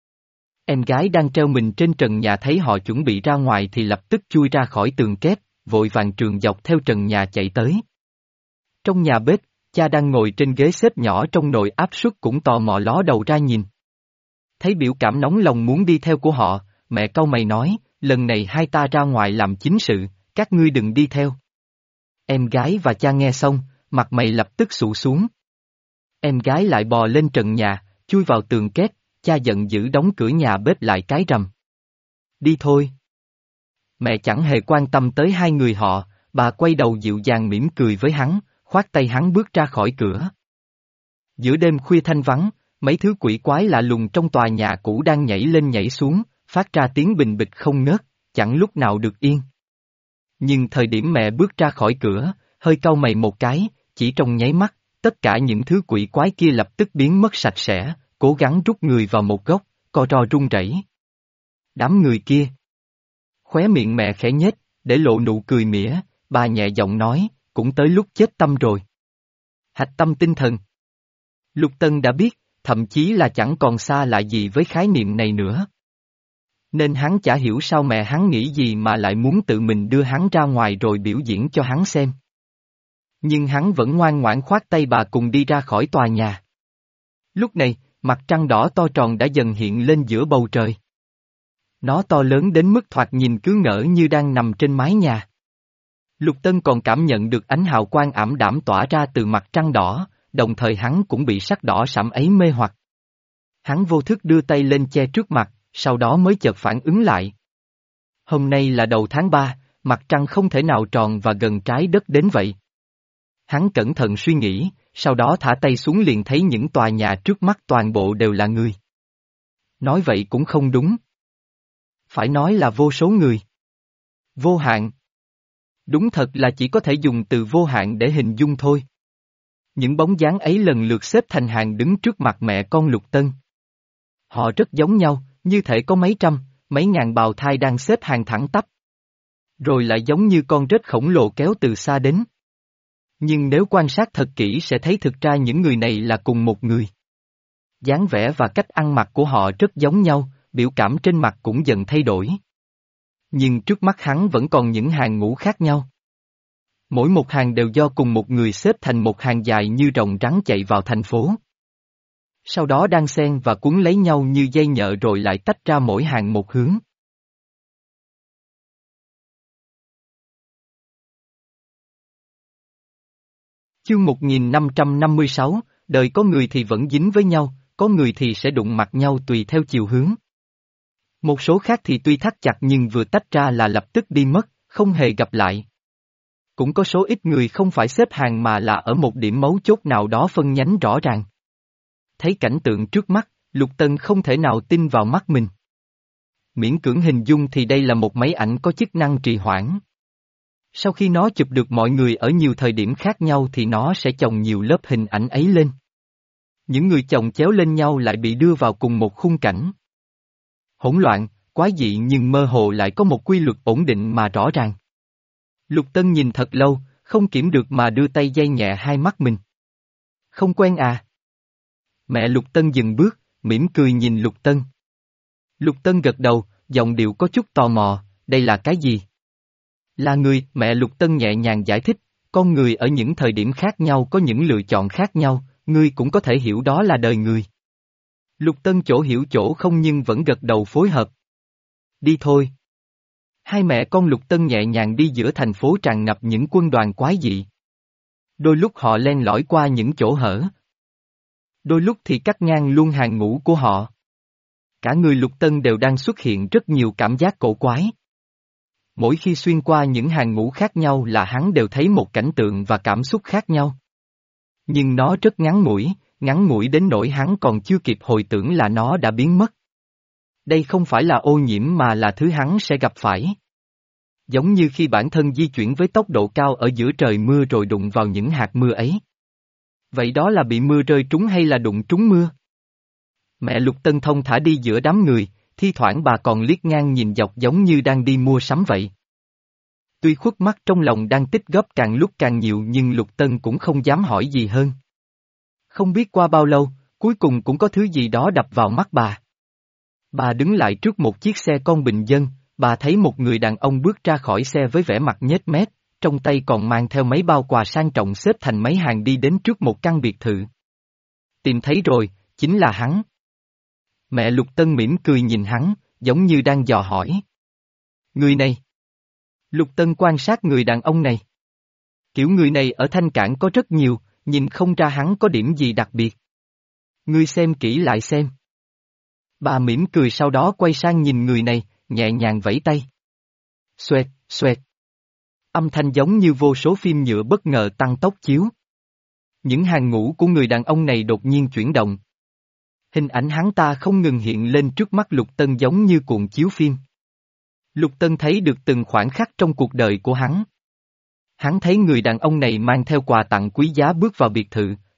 em gái đang treo mình trên trần nhà thấy họ chuẩn bị ra ngoài thì lập tức chui ra khỏi tường kép, vội vàng trường dọc theo trần nhà chạy tới. Trong nhà bếp, cha đang ngồi trên ghế xếp nhỏ trong nồi áp suất cũng tò mò ló đầu ra nhìn. Thấy biểu cảm nóng lòng muốn đi theo của họ, mẹ cau mày nói, lần này hai ta ra ngoài làm chính sự, các ngươi đừng đi theo. Em gái và cha nghe xong, mặt mày lập tức sụ xuống. Em gái lại bò lên trần nhà, chui vào tường kép, cha giận dữ đóng cửa nhà bếp lại cái rầm. Đi thôi. Mẹ chẳng hề quan tâm tới hai người họ, bà quay đầu dịu dàng mỉm cười với hắn, khoát tay hắn bước ra khỏi cửa. Giữa đêm khuya thanh vắng, mấy thứ quỷ quái lạ lùng trong tòa nhà cũ đang nhảy lên nhảy xuống, phát ra tiếng bình bịch không ngớt, chẳng lúc nào được yên. Nhưng thời điểm mẹ bước ra khỏi cửa, hơi cau mày một cái, chỉ trong nháy mắt, tất cả những thứ quỷ quái kia lập tức biến mất sạch sẽ, cố gắng rút người vào một góc, co ro run rẩy. Đám người kia. Khóe miệng mẹ khẽ nhếch, để lộ nụ cười mỉa, bà nhẹ giọng nói, cũng tới lúc chết tâm rồi. Hạch tâm tinh thần. Lục Tân đã biết, thậm chí là chẳng còn xa lạ gì với khái niệm này nữa. Nên hắn chả hiểu sao mẹ hắn nghĩ gì mà lại muốn tự mình đưa hắn ra ngoài rồi biểu diễn cho hắn xem. Nhưng hắn vẫn ngoan ngoãn khoát tay bà cùng đi ra khỏi tòa nhà. Lúc này, mặt trăng đỏ to tròn đã dần hiện lên giữa bầu trời. Nó to lớn đến mức thoạt nhìn cứ ngỡ như đang nằm trên mái nhà. Lục Tân còn cảm nhận được ánh hào quang ảm đạm tỏa ra từ mặt trăng đỏ, đồng thời hắn cũng bị sắc đỏ sẫm ấy mê hoặc. Hắn vô thức đưa tay lên che trước mặt, sau đó mới chợt phản ứng lại. Hôm nay là đầu tháng ba, mặt trăng không thể nào tròn và gần trái đất đến vậy. Hắn cẩn thận suy nghĩ, sau đó thả tay xuống liền thấy những tòa nhà trước mắt toàn bộ đều là người. Nói vậy cũng không đúng. Phải nói là vô số người. Vô hạn. Đúng thật là chỉ có thể dùng từ vô hạn để hình dung thôi. Những bóng dáng ấy lần lượt xếp thành hàng đứng trước mặt mẹ con Lục Tân. Họ rất giống nhau, như thể có mấy trăm, mấy ngàn bào thai đang xếp hàng thẳng tắp. Rồi lại giống như con rết khổng lồ kéo từ xa đến. Nhưng nếu quan sát thật kỹ sẽ thấy thực ra những người này là cùng một người. Dáng vẻ và cách ăn mặc của họ rất giống nhau, biểu cảm trên mặt cũng dần thay đổi. Nhưng trước mắt hắn vẫn còn những hàng ngũ khác nhau. Mỗi một hàng đều do cùng một người xếp thành một hàng dài như rồng rắn chạy vào thành phố. Sau đó đan xen và cuốn lấy nhau như dây nhợ rồi lại tách ra mỗi hàng một hướng. Chương một nghìn năm trăm năm mươi sáu, đời có người thì vẫn dính với nhau, có người thì sẽ đụng mặt nhau tùy theo chiều hướng. Một số khác thì tuy thắt chặt nhưng vừa tách ra là lập tức đi mất, không hề gặp lại. Cũng có số ít người không phải xếp hàng mà là ở một điểm mấu chốt nào đó phân nhánh rõ ràng. Thấy cảnh tượng trước mắt, Lục Tân không thể nào tin vào mắt mình. Miễn cưỡng hình dung thì đây là một máy ảnh có chức năng trì hoãn. Sau khi nó chụp được mọi người ở nhiều thời điểm khác nhau thì nó sẽ chồng nhiều lớp hình ảnh ấy lên. Những người chồng chéo lên nhau lại bị đưa vào cùng một khung cảnh. Hỗn loạn, quái dị nhưng mơ hồ lại có một quy luật ổn định mà rõ ràng. Lục Tân nhìn thật lâu, không kiểm được mà đưa tay day nhẹ hai mắt mình. Không quen à? Mẹ Lục Tân dừng bước, mỉm cười nhìn Lục Tân. Lục Tân gật đầu, giọng điệu có chút tò mò, đây là cái gì? Là người, mẹ Lục Tân nhẹ nhàng giải thích, con người ở những thời điểm khác nhau có những lựa chọn khác nhau, ngươi cũng có thể hiểu đó là đời người. Lục Tân chỗ hiểu chỗ không nhưng vẫn gật đầu phối hợp. Đi thôi. Hai mẹ con Lục Tân nhẹ nhàng đi giữa thành phố tràn ngập những quân đoàn quái dị. Đôi lúc họ len lỏi qua những chỗ hở. Đôi lúc thì cắt ngang luôn hàng ngũ của họ. Cả người Lục Tân đều đang xuất hiện rất nhiều cảm giác cổ quái. Mỗi khi xuyên qua những hàng ngũ khác nhau là hắn đều thấy một cảnh tượng và cảm xúc khác nhau. Nhưng nó rất ngắn ngủi, ngắn ngủi đến nỗi hắn còn chưa kịp hồi tưởng là nó đã biến mất. Đây không phải là ô nhiễm mà là thứ hắn sẽ gặp phải. Giống như khi bản thân di chuyển với tốc độ cao ở giữa trời mưa rồi đụng vào những hạt mưa ấy. Vậy đó là bị mưa rơi trúng hay là đụng trúng mưa? Mẹ Lục Tân thông thả đi giữa đám người, thi thoảng bà còn liếc ngang nhìn dọc giống như đang đi mua sắm vậy. Tuy khuất mắt trong lòng đang tích góp càng lúc càng nhiều nhưng Lục Tân cũng không dám hỏi gì hơn. Không biết qua bao lâu, cuối cùng cũng có thứ gì đó đập vào mắt bà. Bà đứng lại trước một chiếc xe con bình dân, bà thấy một người đàn ông bước ra khỏi xe với vẻ mặt nhếch mép, trong tay còn mang theo mấy bao quà sang trọng xếp thành mấy hàng đi đến trước một căn biệt thự. Tìm thấy rồi, chính là hắn. Mẹ Lục Tân mỉm cười nhìn hắn, giống như đang dò hỏi. Người này. Lục Tân quan sát người đàn ông này. Kiểu người này ở Thanh Cảng có rất nhiều, nhìn không ra hắn có điểm gì đặc biệt. Ngươi xem kỹ lại xem. Bà mỉm cười sau đó quay sang nhìn người này, nhẹ nhàng vẫy tay. Xoẹt, xoẹt. Âm thanh giống như vô số phim nhựa bất ngờ tăng tốc chiếu. Những hàng ngũ của người đàn ông này đột nhiên chuyển động. Hình ảnh hắn ta không ngừng hiện lên trước mắt Lục Tân giống như cuộn chiếu phim. Lục Tân thấy được từng khoảnh khắc trong cuộc đời của hắn. Hắn thấy người đàn ông này mang theo quà tặng quý giá bước vào biệt thự,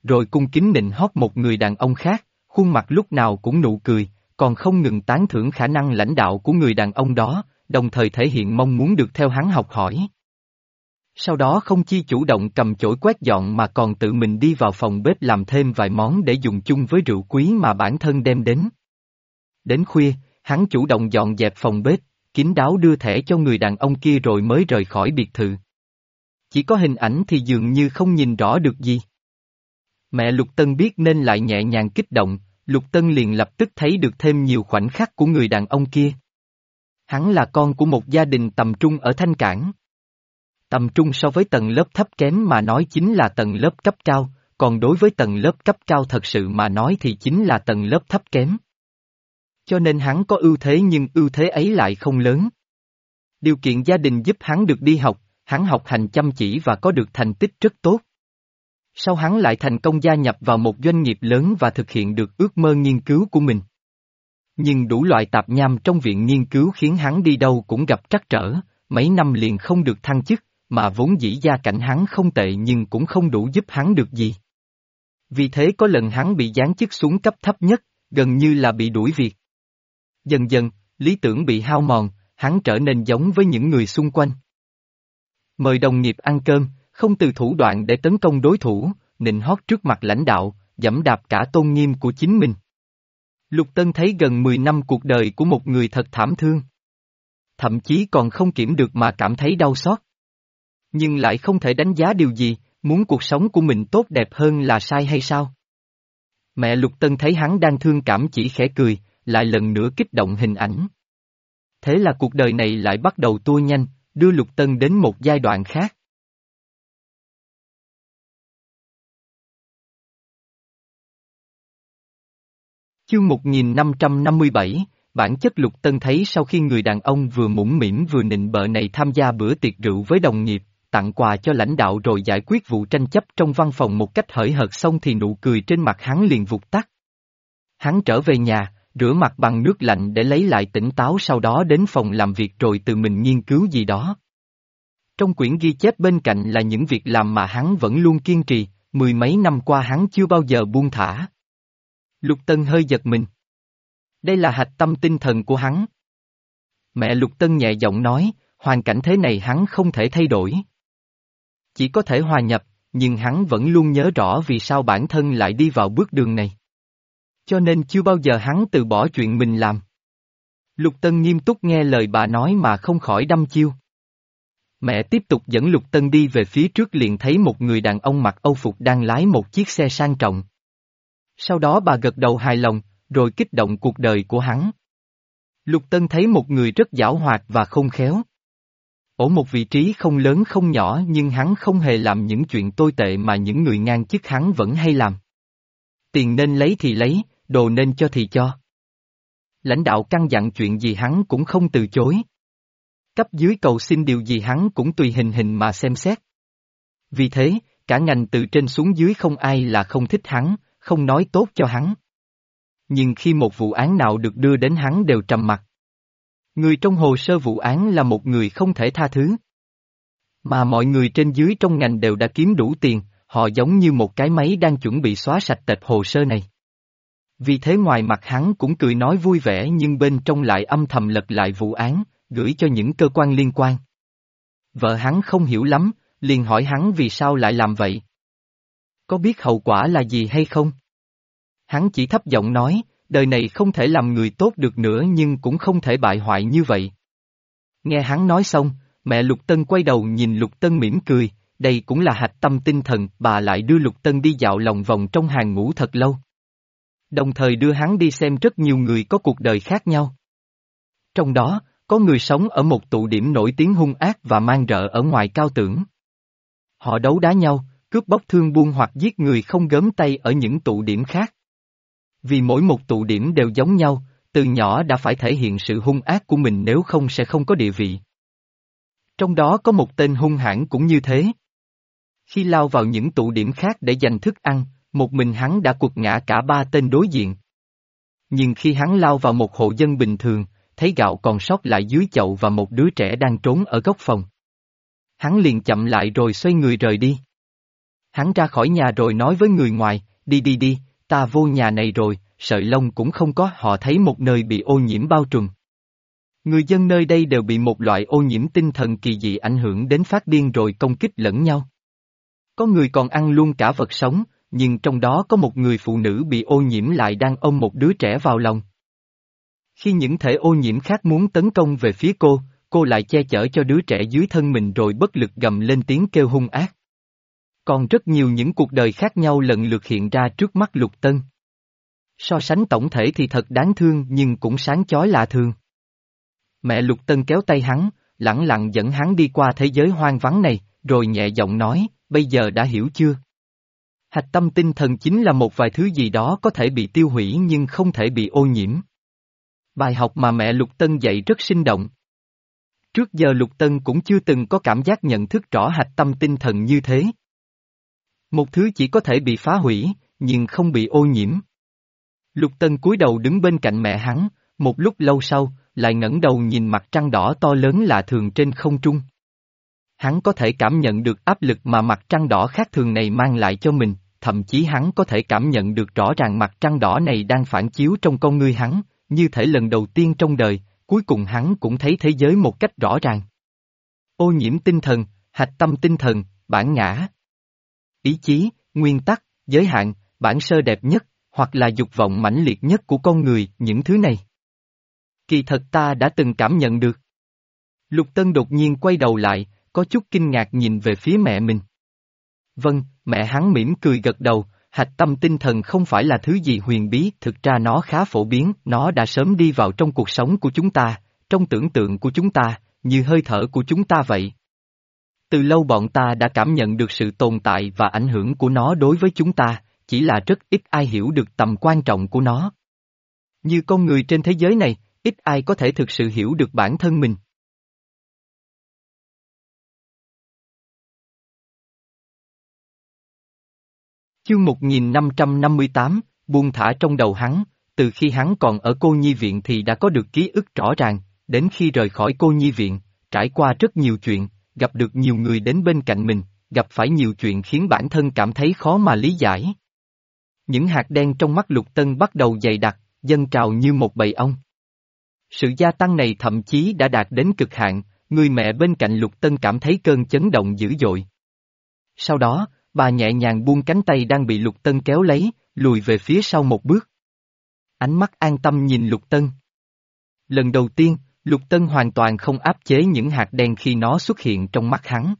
rồi cung kính nịnh hót một người đàn ông khác, khuôn mặt lúc nào cũng nụ cười, còn không ngừng tán thưởng khả năng lãnh đạo của người đàn ông đó, đồng thời thể hiện mong muốn được theo hắn học hỏi. Sau đó không chi chủ động cầm chổi quét dọn mà còn tự mình đi vào phòng bếp làm thêm vài món để dùng chung với rượu quý mà bản thân đem đến. Đến khuya, hắn chủ động dọn dẹp phòng bếp, kín đáo đưa thẻ cho người đàn ông kia rồi mới rời khỏi biệt thự. Chỉ có hình ảnh thì dường như không nhìn rõ được gì. Mẹ Lục Tân biết nên lại nhẹ nhàng kích động, Lục Tân liền lập tức thấy được thêm nhiều khoảnh khắc của người đàn ông kia. Hắn là con của một gia đình tầm trung ở Thanh Cảng. Tầm trung so với tầng lớp thấp kém mà nói chính là tầng lớp cấp cao, còn đối với tầng lớp cấp cao thật sự mà nói thì chính là tầng lớp thấp kém. Cho nên hắn có ưu thế nhưng ưu thế ấy lại không lớn. Điều kiện gia đình giúp hắn được đi học, hắn học hành chăm chỉ và có được thành tích rất tốt. Sau hắn lại thành công gia nhập vào một doanh nghiệp lớn và thực hiện được ước mơ nghiên cứu của mình. Nhưng đủ loại tạp nham trong viện nghiên cứu khiến hắn đi đâu cũng gặp trắc trở, mấy năm liền không được thăng chức, mà vốn dĩ gia cảnh hắn không tệ nhưng cũng không đủ giúp hắn được gì. Vì thế có lần hắn bị giáng chức xuống cấp thấp nhất, gần như là bị đuổi việc. Dần dần, lý tưởng bị hao mòn, hắn trở nên giống với những người xung quanh. Mời đồng nghiệp ăn cơm, không từ thủ đoạn để tấn công đối thủ, nịnh hót trước mặt lãnh đạo, giẫm đạp cả tôn nghiêm của chính mình. Lục Tân thấy gần mười năm cuộc đời của một người thật thảm thương. Thậm chí còn không kiểm được mà cảm thấy đau xót. Nhưng lại không thể đánh giá điều gì, muốn cuộc sống của mình tốt đẹp hơn là sai hay sao? Mẹ Lục Tân thấy hắn đang thương cảm chỉ khẽ cười, lại lần nữa kích động hình ảnh. Thế là cuộc đời này lại bắt đầu tua nhanh, đưa Lục Tân đến một giai đoạn khác. Chương một nghìn năm trăm năm mươi bảy, bản chất Lục Tân thấy sau khi người đàn ông vừa mũm mĩm vừa nịnh bợ này tham gia bữa tiệc rượu với đồng nghiệp, tặng quà cho lãnh đạo rồi giải quyết vụ tranh chấp trong văn phòng một cách hời hợt xong thì nụ cười trên mặt hắn liền vụt tắt. Hắn trở về nhà, rửa mặt bằng nước lạnh để lấy lại tỉnh táo sau đó đến phòng làm việc rồi tự mình nghiên cứu gì đó. Trong quyển ghi chép bên cạnh là những việc làm mà hắn vẫn luôn kiên trì, mười mấy năm qua hắn chưa bao giờ buông thả. Lục Tân hơi giật mình. Đây là hạch tâm tinh thần của hắn. Mẹ Lục Tân nhẹ giọng nói, hoàn cảnh thế này hắn không thể thay đổi. Chỉ có thể hòa nhập, nhưng hắn vẫn luôn nhớ rõ vì sao bản thân lại đi vào bước đường này. Cho nên chưa bao giờ hắn từ bỏ chuyện mình làm. Lục Tân nghiêm túc nghe lời bà nói mà không khỏi đăm chiêu. Mẹ tiếp tục dẫn Lục Tân đi về phía trước liền thấy một người đàn ông mặc âu phục đang lái một chiếc xe sang trọng. Sau đó bà gật đầu hài lòng, rồi kích động cuộc đời của hắn. Lục Tân thấy một người rất giảo hoạt và khôn khéo. Ở một vị trí không lớn không nhỏ nhưng hắn không hề làm những chuyện tồi tệ mà những người ngang chức hắn vẫn hay làm. Tiền nên lấy thì lấy, đồ nên cho thì cho. Lãnh đạo căn dặn chuyện gì hắn cũng không từ chối. Cấp dưới cầu xin điều gì hắn cũng tùy hình hình mà xem xét. Vì thế, cả ngành từ trên xuống dưới không ai là không thích hắn, không nói tốt cho hắn. Nhưng khi một vụ án nào được đưa đến hắn đều trầm mặc. Người trong hồ sơ vụ án là một người không thể tha thứ. Mà mọi người trên dưới trong ngành đều đã kiếm đủ tiền, họ giống như một cái máy đang chuẩn bị xóa sạch tệp hồ sơ này. Vì thế ngoài mặt hắn cũng cười nói vui vẻ nhưng bên trong lại âm thầm lật lại vụ án, gửi cho những cơ quan liên quan. Vợ hắn không hiểu lắm, liền hỏi hắn vì sao lại làm vậy. Có biết hậu quả là gì hay không? Hắn chỉ thấp giọng nói, đời này không thể làm người tốt được nữa nhưng cũng không thể bại hoại như vậy. Nghe hắn nói xong, mẹ Lục Tân quay đầu nhìn Lục Tân mỉm cười, đây cũng là hạch tâm tinh thần, bà lại đưa Lục Tân đi dạo lòng vòng trong hàng ngũ thật lâu. Đồng thời đưa hắn đi xem rất nhiều người có cuộc đời khác nhau. Trong đó, có người sống ở một tụ điểm nổi tiếng hung ác và man rợ ở ngoài Cao Tưởng. Họ đấu đá nhau, cướp bóc thương buôn hoặc giết người không gớm tay ở những tụ điểm khác. Vì mỗi một tụ điểm đều giống nhau, từ nhỏ đã phải thể hiện sự hung ác của mình nếu không sẽ không có địa vị. Trong đó có một tên hung hãn cũng như thế. Khi lao vào những tụ điểm khác để giành thức ăn, một mình hắn đã quật ngã cả ba tên đối diện. Nhưng khi hắn lao vào một hộ dân bình thường, thấy gạo còn sót lại dưới chậu và một đứa trẻ đang trốn ở góc phòng. Hắn liền chậm lại rồi xoay người rời đi. Hắn ra khỏi nhà rồi nói với người ngoài, đi đi đi, ta vô nhà này rồi, sợi lông cũng không có, họ thấy một nơi bị ô nhiễm bao trùm. Người dân nơi đây đều bị một loại ô nhiễm tinh thần kỳ dị ảnh hưởng đến phát điên rồi công kích lẫn nhau. Có người còn ăn luôn cả vật sống, nhưng trong đó có một người phụ nữ bị ô nhiễm lại đang ôm một đứa trẻ vào lòng. Khi những thể ô nhiễm khác muốn tấn công về phía cô, cô lại che chở cho đứa trẻ dưới thân mình rồi bất lực gầm lên tiếng kêu hung ác. Còn rất nhiều những cuộc đời khác nhau lần lượt hiện ra trước mắt Lục Tân. So sánh tổng thể thì thật đáng thương nhưng cũng sáng chói lạ thường. Mẹ Lục Tân kéo tay hắn, lẳng lặng dẫn hắn đi qua thế giới hoang vắng này, rồi nhẹ giọng nói, bây giờ đã hiểu chưa? Hạch tâm tinh thần chính là một vài thứ gì đó có thể bị tiêu hủy nhưng không thể bị ô nhiễm. Bài học mà mẹ Lục Tân dạy rất sinh động. Trước giờ Lục Tân cũng chưa từng có cảm giác nhận thức rõ hạch tâm tinh thần như thế. Một thứ chỉ có thể bị phá hủy, nhưng không bị ô nhiễm. Lục Tân cúi đầu đứng bên cạnh mẹ hắn, một lúc lâu sau, lại ngẩng đầu nhìn mặt trăng đỏ to lớn lạ thường trên không trung. Hắn có thể cảm nhận được áp lực mà mặt trăng đỏ khác thường này mang lại cho mình, thậm chí hắn có thể cảm nhận được rõ ràng mặt trăng đỏ này đang phản chiếu trong con ngươi hắn, như thể lần đầu tiên trong đời, cuối cùng hắn cũng thấy thế giới một cách rõ ràng. Ô nhiễm tinh thần, hạch tâm tinh thần, bản ngã, ý chí, nguyên tắc, giới hạn, bản sơ đẹp nhất, hoặc là dục vọng mãnh liệt nhất của con người, những thứ này. Kỳ thật ta đã từng cảm nhận được. Lục Tân đột nhiên quay đầu lại, có chút kinh ngạc nhìn về phía mẹ mình. Vâng, mẹ hắn mỉm cười gật đầu, hạch tâm tinh thần không phải là thứ gì huyền bí, thực ra nó khá phổ biến, nó đã sớm đi vào trong cuộc sống của chúng ta, trong tưởng tượng của chúng ta, như hơi thở của chúng ta vậy. Từ lâu bọn ta đã cảm nhận được sự tồn tại và ảnh hưởng của nó đối với chúng ta, chỉ là rất ít ai hiểu được tầm quan trọng của nó. Như con người trên thế giới này, ít ai có thể thực sự hiểu được bản thân mình. Chương một nghìn năm trăm năm mươi tám, buông thả trong đầu hắn, từ khi hắn còn ở cô nhi viện thì đã có được ký ức rõ ràng, đến khi rời khỏi cô nhi viện, trải qua rất nhiều chuyện, gặp được nhiều người đến bên cạnh mình, gặp phải nhiều chuyện khiến bản thân cảm thấy khó mà lý giải. Những hạt đen trong mắt Lục Tân bắt đầu dày đặc, dâng trào như một bầy ong. Sự gia tăng này thậm chí đã đạt đến cực hạn, người mẹ bên cạnh Lục Tân cảm thấy cơn chấn động dữ dội. Sau đó, bà nhẹ nhàng buông cánh tay đang bị Lục Tân kéo lấy, lùi về phía sau một bước. Ánh mắt an tâm nhìn Lục Tân. Lần đầu tiên, Lục Tân hoàn toàn không áp chế những hạt đen khi nó xuất hiện trong mắt hắn.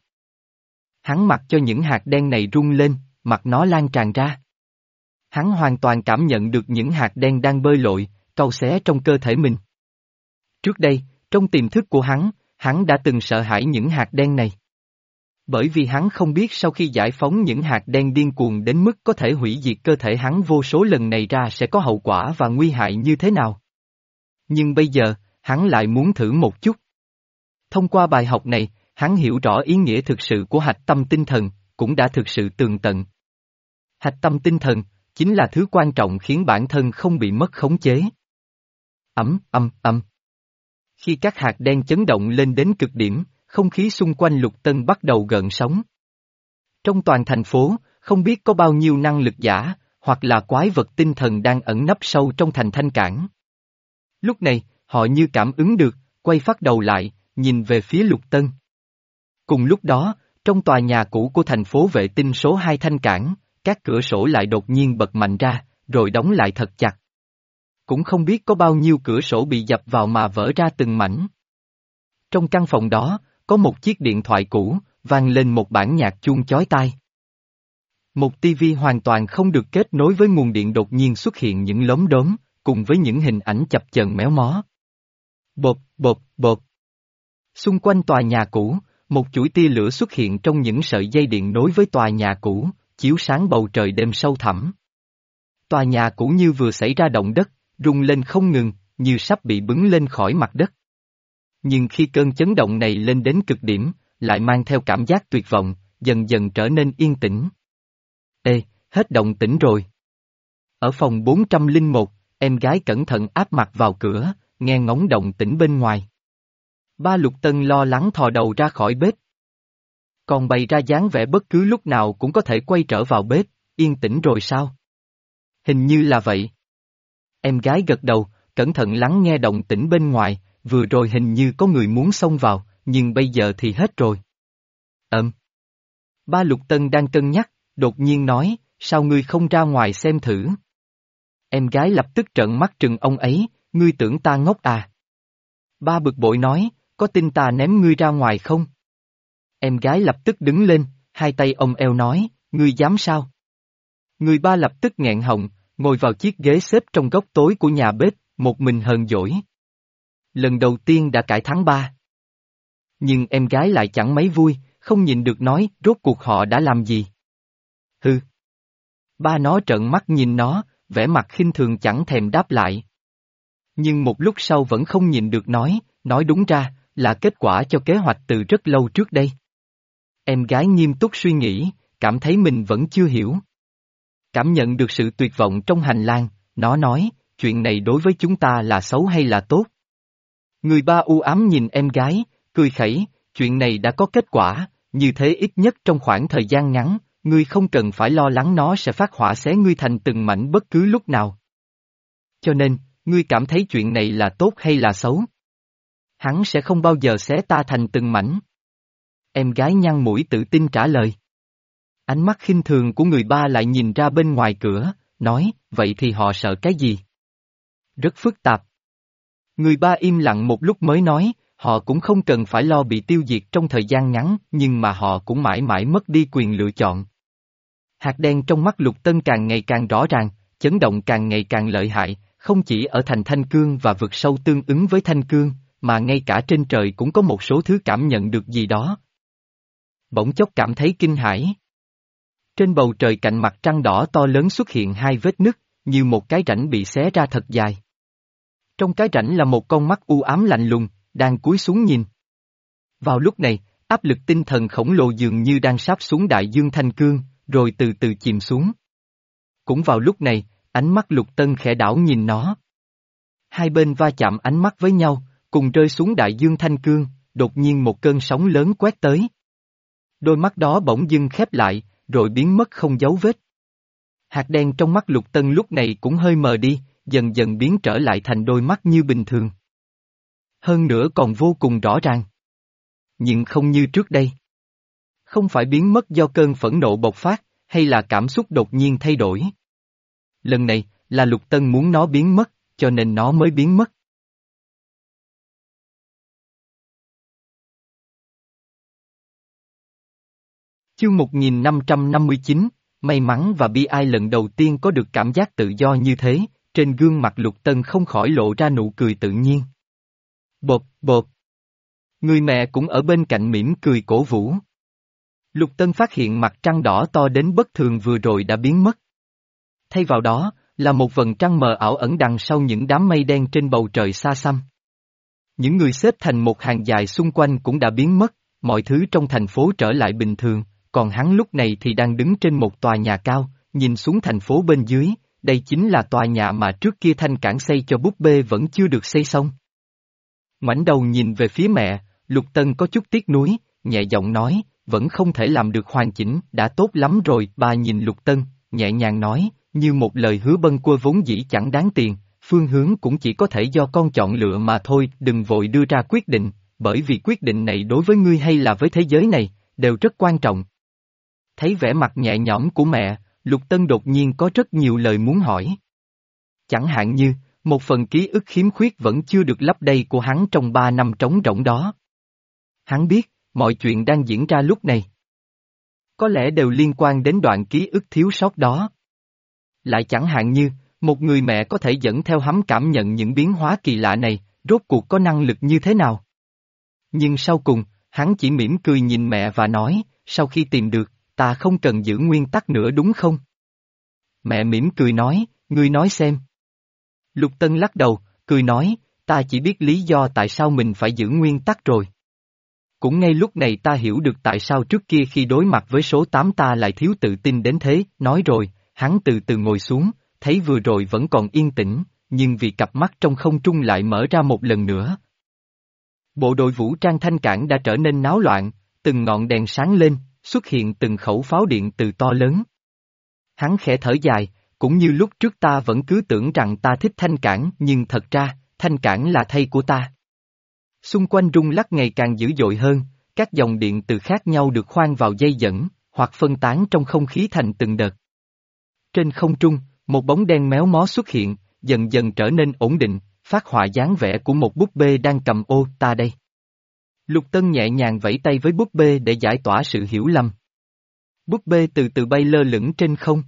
Hắn mặc cho những hạt đen này rung lên, mặt nó lan tràn ra. Hắn hoàn toàn cảm nhận được những hạt đen đang bơi lội, cau xé trong cơ thể mình. Trước đây, trong tiềm thức của hắn, hắn đã từng sợ hãi những hạt đen này. Bởi vì hắn không biết sau khi giải phóng những hạt đen điên cuồng đến mức có thể hủy diệt cơ thể hắn vô số lần này ra sẽ có hậu quả và nguy hại như thế nào. Nhưng bây giờ, hắn lại muốn thử một chút. Thông qua bài học này, hắn hiểu rõ ý nghĩa thực sự của hạch tâm tinh thần, cũng đã thực sự tường tận. Hạch tâm tinh thần, chính là thứ quan trọng khiến bản thân không bị mất khống chế. Ấm, âm, âm. Khi các hạt đen chấn động lên đến cực điểm, không khí xung quanh Lục Tân bắt đầu gợn sóng. Trong toàn thành phố, không biết có bao nhiêu năng lực giả, hoặc là quái vật tinh thần đang ẩn nấp sâu trong thành Thanh Cảng. Lúc này, họ như cảm ứng được, quay phát đầu lại, nhìn về phía Lục Tân. Cùng lúc đó, trong tòa nhà cũ của thành phố vệ tinh số hai Thanh Cảng, các cửa sổ lại đột nhiên bật mạnh ra, rồi đóng lại thật chặt. Cũng không biết có bao nhiêu cửa sổ bị dập vào mà vỡ ra từng mảnh. Trong căn phòng đó, có một chiếc điện thoại cũ, vang lên một bản nhạc chuông chói tai. Một tivi hoàn toàn không được kết nối với nguồn điện đột nhiên xuất hiện những lốm đốm, cùng với những hình ảnh chập chờn méo mó. Bột, bột, bột. Xung quanh tòa nhà cũ, một chuỗi tia lửa xuất hiện trong những sợi dây điện nối với tòa nhà cũ, chiếu sáng bầu trời đêm sâu thẳm. Tòa nhà cũ như vừa xảy ra động đất, rung lên không ngừng, như sắp bị bứng lên khỏi mặt đất. Nhưng khi cơn chấn động này lên đến cực điểm, lại mang theo cảm giác tuyệt vọng, dần dần trở nên yên tĩnh. Ê, hết động tĩnh rồi. Ở phòng bốn trăm lẻ một, em gái cẩn thận áp mặt vào cửa, nghe ngóng động tĩnh bên ngoài. Ba Lục Tân lo lắng thò đầu ra khỏi bếp. Còn bày ra dáng vẻ bất cứ lúc nào cũng có thể quay trở vào bếp, yên tĩnh rồi sao? Hình như là vậy. Em gái gật đầu, cẩn thận lắng nghe động tĩnh bên ngoài, vừa rồi hình như có người muốn xông vào, nhưng bây giờ thì hết rồi. Ừm. Ba Lục Tân đang cân nhắc, đột nhiên nói, sao ngươi không ra ngoài xem thử? Em gái lập tức trợn mắt trừng ông ấy, ngươi tưởng ta ngốc à? Ba bực bội nói, có tin ta ném ngươi ra ngoài không? Em gái lập tức đứng lên, hai tay ôm eo nói, ngươi dám sao? Người ba lập tức nghẹn họng, ngồi vào chiếc ghế xếp trong góc tối của nhà bếp, một mình hờn dỗi. Lần đầu tiên đã cãi thắng ba. Nhưng em gái lại chẳng mấy vui, không nhịn được nói, rốt cuộc họ đã làm gì? Hừ. Ba nó trợn mắt nhìn nó, vẻ mặt khinh thường chẳng thèm đáp lại. Nhưng một lúc sau vẫn không nhịn được nói, nói đúng ra, là kết quả cho kế hoạch từ rất lâu trước đây. Em gái nghiêm túc suy nghĩ, cảm thấy mình vẫn chưa hiểu. Cảm nhận được sự tuyệt vọng trong hành lang, nó nói, chuyện này đối với chúng ta là xấu hay là tốt? Người ba u ám nhìn em gái, cười khẩy, chuyện này đã có kết quả, như thế ít nhất trong khoảng thời gian ngắn, ngươi không cần phải lo lắng nó sẽ phát hỏa xé ngươi thành từng mảnh bất cứ lúc nào. Cho nên, ngươi cảm thấy chuyện này là tốt hay là xấu? Hắn sẽ không bao giờ xé ta thành từng mảnh. Em gái nhăn mũi tự tin trả lời. Ánh mắt khinh thường của người ba lại nhìn ra bên ngoài cửa, nói, vậy thì họ sợ cái gì? Rất phức tạp. Người ba im lặng một lúc mới nói, họ cũng không cần phải lo bị tiêu diệt trong thời gian ngắn, nhưng mà họ cũng mãi mãi mất đi quyền lựa chọn. Hạt đen trong mắt Lục Tân càng ngày càng rõ ràng, chấn động càng ngày càng lợi hại, không chỉ ở thành Thanh Cương và vực sâu tương ứng với Thanh Cương, mà ngay cả trên trời cũng có một số thứ cảm nhận được gì đó. Bỗng chốc cảm thấy kinh hãi. Trên bầu trời cạnh mặt trăng đỏ to lớn xuất hiện hai vết nứt, như một cái rãnh bị xé ra thật dài. Trong cái rãnh là một con mắt u ám lạnh lùng, đang cúi xuống nhìn. Vào lúc này, áp lực tinh thần khổng lồ dường như đang sáp xuống đại dương Thanh Cương, rồi từ từ chìm xuống. Cũng vào lúc này, ánh mắt Lục Tân khẽ đảo nhìn nó. Hai bên va chạm ánh mắt với nhau, cùng rơi xuống đại dương Thanh Cương, đột nhiên một cơn sóng lớn quét tới. Đôi mắt đó bỗng dưng khép lại, rồi biến mất không dấu vết. Hạt đen trong mắt Lục Tân lúc này cũng hơi mờ đi, dần dần biến trở lại thành đôi mắt như bình thường. Hơn nữa còn vô cùng rõ ràng. Nhưng không như trước đây. Không phải biến mất do cơn phẫn nộ bộc phát, hay là cảm xúc đột nhiên thay đổi. Lần này, là Lục Tân muốn nó biến mất, cho nên nó mới biến mất. Chương một nghìn năm trăm năm mươi chín, may mắn và bi ai lần đầu tiên có được cảm giác tự do như thế, trên gương mặt Lục Tân không khỏi lộ ra nụ cười tự nhiên. Bộp, bộp. Người mẹ cũng ở bên cạnh mỉm cười cổ vũ. Lục Tân phát hiện mặt trăng đỏ to đến bất thường vừa rồi đã biến mất. Thay vào đó, là một vầng trăng mờ ảo ẩn đằng sau những đám mây đen trên bầu trời xa xăm. Những người xếp thành một hàng dài xung quanh cũng đã biến mất, mọi thứ trong thành phố trở lại bình thường, còn hắn lúc này thì đang đứng trên một tòa nhà cao, nhìn xuống thành phố bên dưới, đây chính là tòa nhà mà trước kia Thanh Cảng xây cho búp bê vẫn chưa được xây xong. Ngoảnh đầu nhìn về phía mẹ, Lục Tân có chút tiếc nuối, nhẹ giọng nói, vẫn không thể làm được hoàn chỉnh, đã tốt lắm rồi. Bà nhìn Lục Tân, nhẹ nhàng nói, như một lời hứa bâng quơ vốn dĩ chẳng đáng tiền, phương hướng cũng chỉ có thể do con chọn lựa mà thôi, đừng vội đưa ra quyết định, bởi vì quyết định này đối với ngươi hay là với thế giới này, đều rất quan trọng. Thấy vẻ mặt nhẹ nhõm của mẹ, Lục Tân đột nhiên có rất nhiều lời muốn hỏi. Chẳng hạn như, một phần ký ức khiếm khuyết vẫn chưa được lấp đầy của hắn trong ba năm trống rỗng đó. Hắn biết, mọi chuyện đang diễn ra lúc này. Có lẽ đều liên quan đến đoạn ký ức thiếu sót đó. Lại chẳng hạn như, một người mẹ có thể dẫn theo hắn cảm nhận những biến hóa kỳ lạ này, rốt cuộc có năng lực như thế nào. Nhưng sau cùng, hắn chỉ mỉm cười nhìn mẹ và nói, sau khi tìm được, ta không cần giữ nguyên tắc nữa đúng không? Mẹ mỉm cười nói, ngươi nói xem. Lục Tân lắc đầu, cười nói, ta chỉ biết lý do tại sao mình phải giữ nguyên tắc rồi. Cũng ngay lúc này ta hiểu được tại sao trước kia khi đối mặt với số tám ta lại thiếu tự tin đến thế, nói rồi, hắn từ từ ngồi xuống, thấy vừa rồi vẫn còn yên tĩnh, nhưng vì cặp mắt trong không trung lại mở ra một lần nữa. Bộ đội vũ trang Thanh Cảng đã trở nên náo loạn, từng ngọn đèn sáng lên, xuất hiện từng khẩu pháo điện từ to lớn. Hắn khẽ thở dài, cũng như lúc trước ta vẫn cứ tưởng rằng ta thích Thanh Cảng nhưng thật ra, Thanh Cảng là thây của ta. Xung quanh rung lắc ngày càng dữ dội hơn, các dòng điện từ khác nhau được khoan vào dây dẫn, hoặc phân tán trong không khí thành từng đợt. Trên không trung, một bóng đen méo mó xuất hiện, dần dần trở nên ổn định, phát họa dáng vẻ của một búp bê đang cầm ô ta đây. Lục Tân nhẹ nhàng vẫy tay với búp bê để giải tỏa sự hiểu lầm. Búp bê từ từ bay lơ lửng trên không.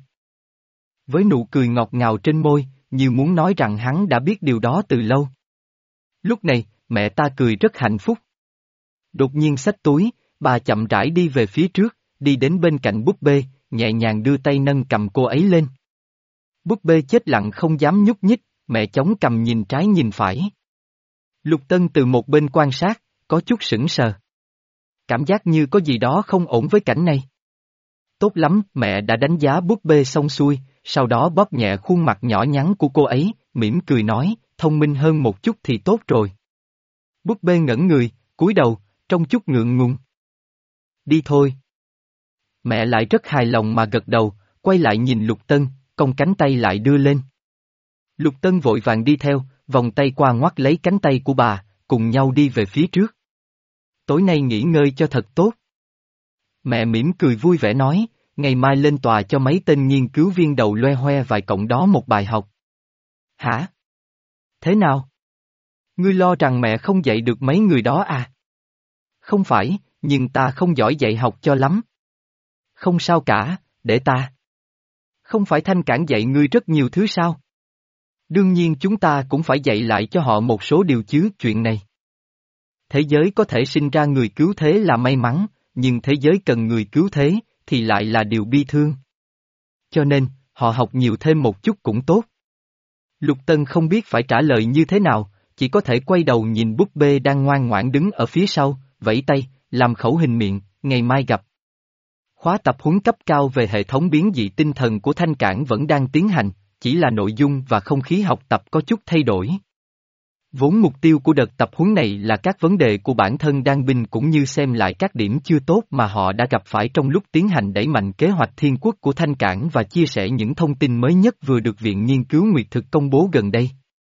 Với nụ cười ngọt ngào trên môi, như muốn nói rằng hắn đã biết điều đó từ lâu. Lúc này, mẹ ta cười rất hạnh phúc. Đột nhiên xách túi, bà chậm rãi đi về phía trước, đi đến bên cạnh búp bê, nhẹ nhàng đưa tay nâng cầm cô ấy lên. Búp bê chết lặng không dám nhúc nhích, mẹ chống cầm nhìn trái nhìn phải. Lục Tân từ một bên quan sát, có chút sững sờ. Cảm giác như có gì đó không ổn với cảnh này. Tốt lắm, mẹ đã đánh giá búp bê xong xuôi, sau đó bóp nhẹ khuôn mặt nhỏ nhắn của cô ấy, mỉm cười nói, thông minh hơn một chút thì tốt rồi. Búp bê ngẩn người, cúi đầu, trông chút ngượng ngùng. Đi thôi. Mẹ lại rất hài lòng mà gật đầu, quay lại nhìn Lục Tân, cong cánh tay lại đưa lên. Lục Tân vội vàng đi theo, vòng tay qua ngoắt lấy cánh tay của bà, cùng nhau đi về phía trước. Tối nay nghỉ ngơi cho thật tốt. Mẹ mỉm cười vui vẻ nói, ngày mai lên tòa cho mấy tên nghiên cứu viên đầu loe hoe vài cộng đó một bài học. Hả? Thế nào? Ngươi lo rằng mẹ không dạy được mấy người đó à? Không phải, nhưng ta không giỏi dạy học cho lắm. Không sao cả, để ta. Không phải Thanh Cảng dạy ngươi rất nhiều thứ sao? Đương nhiên chúng ta cũng phải dạy lại cho họ một số điều chứ, chuyện này. Thế giới có thể sinh ra người cứu thế là may mắn, nhưng thế giới cần người cứu thế, thì lại là điều bi thương. Cho nên, họ học nhiều thêm một chút cũng tốt. Lục Tân không biết phải trả lời như thế nào, chỉ có thể quay đầu nhìn búp bê đang ngoan ngoãn đứng ở phía sau, vẫy tay, làm khẩu hình miệng, ngày mai gặp. Khóa tập huấn cấp cao về hệ thống biến dị tinh thần của Thanh Cảng vẫn đang tiến hành, chỉ là nội dung và không khí học tập có chút thay đổi. Vốn mục tiêu của đợt tập huấn này là các vấn đề của bản thân đan binh cũng như xem lại các điểm chưa tốt mà họ đã gặp phải trong lúc tiến hành đẩy mạnh kế hoạch thiên quốc của Thanh Cảng và chia sẻ những thông tin mới nhất vừa được Viện Nghiên cứu Nguyệt Thực công bố gần đây.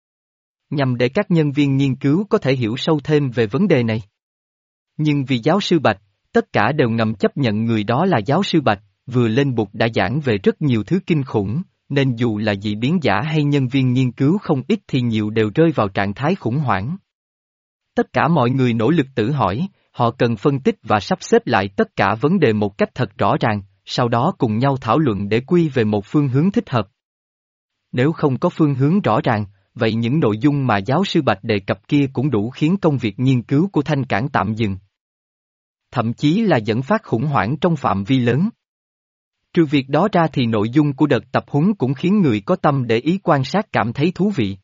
Nhằm để các nhân viên nghiên cứu có thể hiểu sâu thêm về vấn đề này. Nhưng vì giáo sư Bạch, tất cả đều ngầm chấp nhận người đó là giáo sư Bạch, vừa lên bục đã giảng về rất nhiều thứ kinh khủng, nên dù là dị biến giả hay nhân viên nghiên cứu không ít thì nhiều đều rơi vào trạng thái khủng hoảng. Tất cả mọi người nỗ lực tự hỏi, họ cần phân tích và sắp xếp lại tất cả vấn đề một cách thật rõ ràng, sau đó cùng nhau thảo luận để quy về một phương hướng thích hợp. Nếu không có phương hướng rõ ràng, vậy những nội dung mà giáo sư Bạch đề cập kia cũng đủ khiến công việc nghiên cứu của Thanh Cảng tạm dừng. Thậm chí là dẫn phát khủng hoảng trong phạm vi lớn. Trừ việc đó ra thì nội dung của đợt tập huấn cũng khiến người có tâm để ý quan sát cảm thấy thú vị.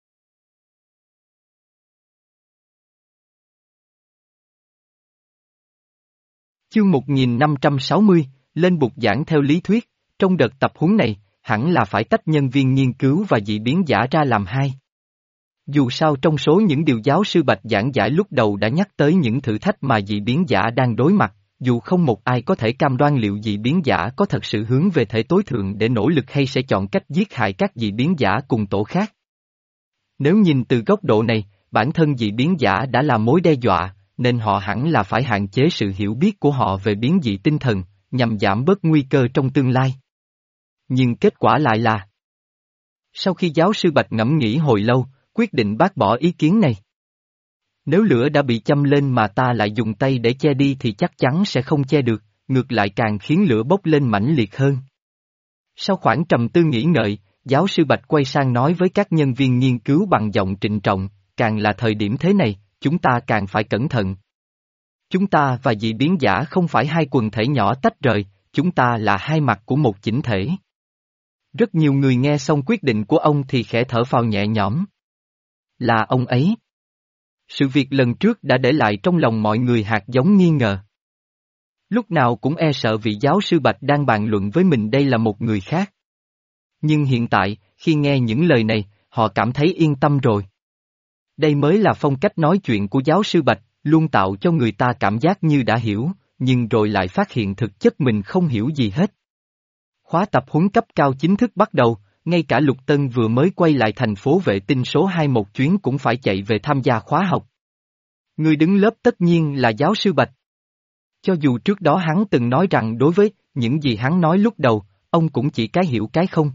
Chương một nghìn năm trăm sáu mươi, lên bục giảng theo lý thuyết, trong đợt tập huấn này, hẳn là phải tách nhân viên nghiên cứu và dị biến giả ra làm hai. Dù sao trong số những điều giáo sư Bạch giảng giải lúc đầu đã nhắc tới những thử thách mà dị biến giả đang đối mặt, dù không một ai có thể cam đoan liệu dị biến giả có thật sự hướng về thể tối thượng để nỗ lực hay sẽ chọn cách giết hại các dị biến giả cùng tổ khác. Nếu nhìn từ góc độ này, bản thân dị biến giả đã là mối đe dọa, nên họ hẳn là phải hạn chế sự hiểu biết của họ về biến dị tinh thần, nhằm giảm bớt nguy cơ trong tương lai. Nhưng kết quả lại là... Sau khi giáo sư Bạch ngẫm nghĩ hồi lâu, quyết định bác bỏ ý kiến này. Nếu lửa đã bị châm lên mà ta lại dùng tay để che đi thì chắc chắn sẽ không che được, ngược lại càng khiến lửa bốc lên mãnh liệt hơn. Sau khoảng trầm tư nghĩ ngợi, giáo sư Bạch quay sang nói với các nhân viên nghiên cứu bằng giọng trịnh trọng, càng là thời điểm thế này, chúng ta càng phải cẩn thận. Chúng ta và dị biến giả không phải hai quần thể nhỏ tách rời, chúng ta là hai mặt của một chỉnh thể. Rất nhiều người nghe xong quyết định của ông thì khẽ thở phào nhẹ nhõm. Là ông ấy. Sự việc lần trước đã để lại trong lòng mọi người hạt giống nghi ngờ. Lúc nào cũng e sợ vị giáo sư Bạch đang bàn luận với mình đây là một người khác. Nhưng hiện tại, khi nghe những lời này, họ cảm thấy yên tâm rồi. Đây mới là phong cách nói chuyện của giáo sư Bạch, luôn tạo cho người ta cảm giác như đã hiểu, nhưng rồi lại phát hiện thực chất mình không hiểu gì hết. Khóa tập huấn cấp cao chính thức bắt đầu, ngay cả Lục Tân vừa mới quay lại thành phố vệ tinh số hai một chuyến cũng phải chạy về tham gia khóa học. Người đứng lớp tất nhiên là giáo sư Bạch. Cho dù trước đó hắn từng nói rằng đối với những gì hắn nói lúc đầu, ông cũng chỉ cái hiểu cái không.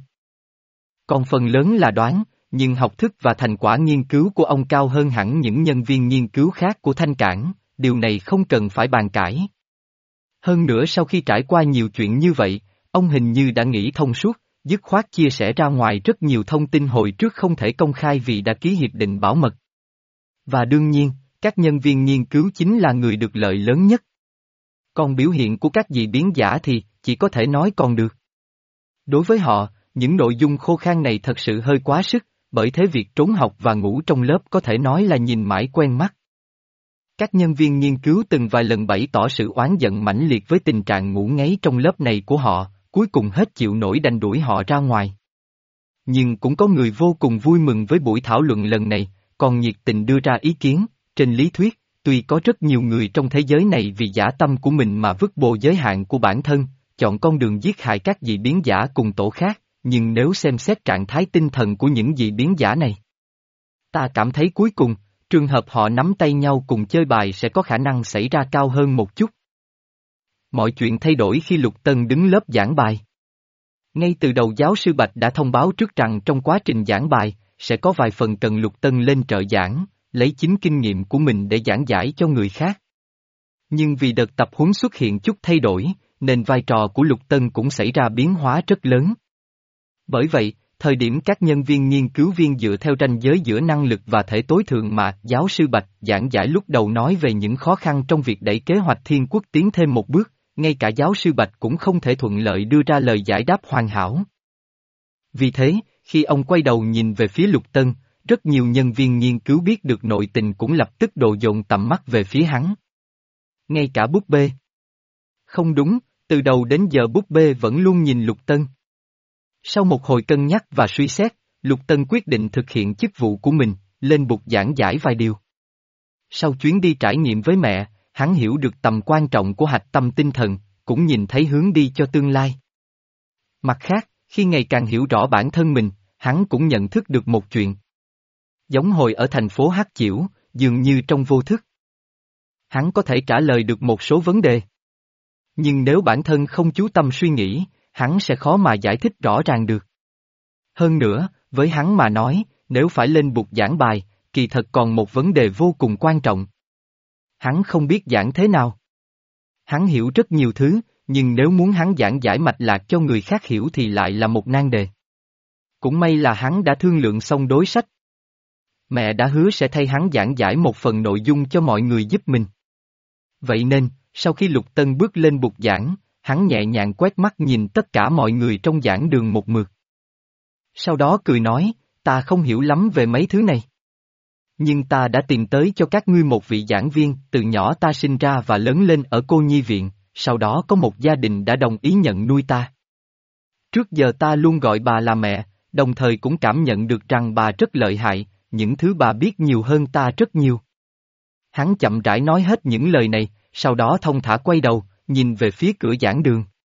Còn phần lớn là đoán, nhưng học thức và thành quả nghiên cứu của ông cao hơn hẳn những nhân viên nghiên cứu khác của Thanh Cảng, điều này không cần phải bàn cãi. Hơn nữa sau khi trải qua nhiều chuyện như vậy, ông hình như đã nghĩ thông suốt, dứt khoát chia sẻ ra ngoài rất nhiều thông tin hồi trước không thể công khai vì đã ký hiệp định bảo mật. Và đương nhiên, các nhân viên nghiên cứu chính là người được lợi lớn nhất. Còn biểu hiện của các dị biến giả thì, chỉ có thể nói còn được. Đối với họ, những nội dung khô khan này thật sự hơi quá sức, bởi thế việc trốn học và ngủ trong lớp có thể nói là nhìn mãi quen mắt. Các nhân viên nghiên cứu từng vài lần bày tỏ sự oán giận mãnh liệt với tình trạng ngủ ngáy trong lớp này của họ, cuối cùng hết chịu nổi đành đuổi họ ra ngoài. Nhưng cũng có người vô cùng vui mừng với buổi thảo luận lần này, còn nhiệt tình đưa ra ý kiến. Trên lý thuyết, tuy có rất nhiều người trong thế giới này vì dã tâm của mình mà vứt bỏ giới hạn của bản thân, chọn con đường giết hại các dị biến giả cùng tổ khác, nhưng nếu xem xét trạng thái tinh thần của những dị biến giả này, ta cảm thấy cuối cùng, trường hợp họ nắm tay nhau cùng chơi bài sẽ có khả năng xảy ra cao hơn một chút. Mọi chuyện thay đổi khi Lục Tân đứng lớp giảng bài. Ngay từ đầu giáo sư Bạch đã thông báo trước rằng trong quá trình giảng bài, sẽ có vài phần cần Lục Tân lên trợ giảng, lấy chính kinh nghiệm của mình để giảng giải cho người khác. Nhưng vì đợt tập huấn xuất hiện chút thay đổi, nên vai trò của Lục Tân cũng xảy ra biến hóa rất lớn. Bởi vậy, thời điểm các nhân viên nghiên cứu viên dựa theo ranh giới giữa năng lực và thể tối thượng mà giáo sư Bạch giảng giải lúc đầu nói về những khó khăn trong việc đẩy kế hoạch thiên quốc tiến thêm một bước, ngay cả giáo sư Bạch cũng không thể thuận lợi đưa ra lời giải đáp hoàn hảo. Vì thế, khi ông quay đầu nhìn về phía Lục Tân, rất nhiều nhân viên nghiên cứu biết được nội tình cũng lập tức đồ dồn tầm mắt về phía hắn. Ngay cả búp bê. Không đúng, từ đầu đến giờ búp bê vẫn luôn nhìn Lục Tân. Sau một hồi cân nhắc và suy xét, Lục Tân quyết định thực hiện chức vụ của mình, lên bục giảng giải vài điều. Sau chuyến đi trải nghiệm với mẹ, hắn hiểu được tầm quan trọng của hạch tâm tinh thần, cũng nhìn thấy hướng đi cho tương lai. Mặt khác, khi ngày càng hiểu rõ bản thân mình, hắn cũng nhận thức được một chuyện. Giống hồi ở thành phố Hắc Chiểu, dường như trong vô thức. Hắn có thể trả lời được một số vấn đề. Nhưng nếu bản thân không chú tâm suy nghĩ, hắn sẽ khó mà giải thích rõ ràng được. Hơn nữa, với hắn mà nói, nếu phải lên bục giảng bài, kỳ thật còn một vấn đề vô cùng quan trọng. Hắn không biết giảng thế nào. Hắn hiểu rất nhiều thứ, nhưng nếu muốn hắn giảng giải mạch lạc cho người khác hiểu thì lại là một nan đề. Cũng may là hắn đã thương lượng xong đối sách. Mẹ đã hứa sẽ thay hắn giảng giải một phần nội dung cho mọi người giúp mình. Vậy nên, sau khi Lục Tân bước lên bục giảng, hắn nhẹ nhàng quét mắt nhìn tất cả mọi người trong giảng đường một mượt. Sau đó cười nói, ta không hiểu lắm về mấy thứ này. Nhưng ta đã tìm tới cho các ngươi một vị giảng viên, từ nhỏ ta sinh ra và lớn lên ở cô nhi viện, sau đó có một gia đình đã đồng ý nhận nuôi ta. Trước giờ ta luôn gọi bà là mẹ, đồng thời cũng cảm nhận được rằng bà rất lợi hại, những thứ bà biết nhiều hơn ta rất nhiều. Hắn chậm rãi nói hết những lời này, sau đó thông thả quay đầu, nhìn về phía cửa giảng đường.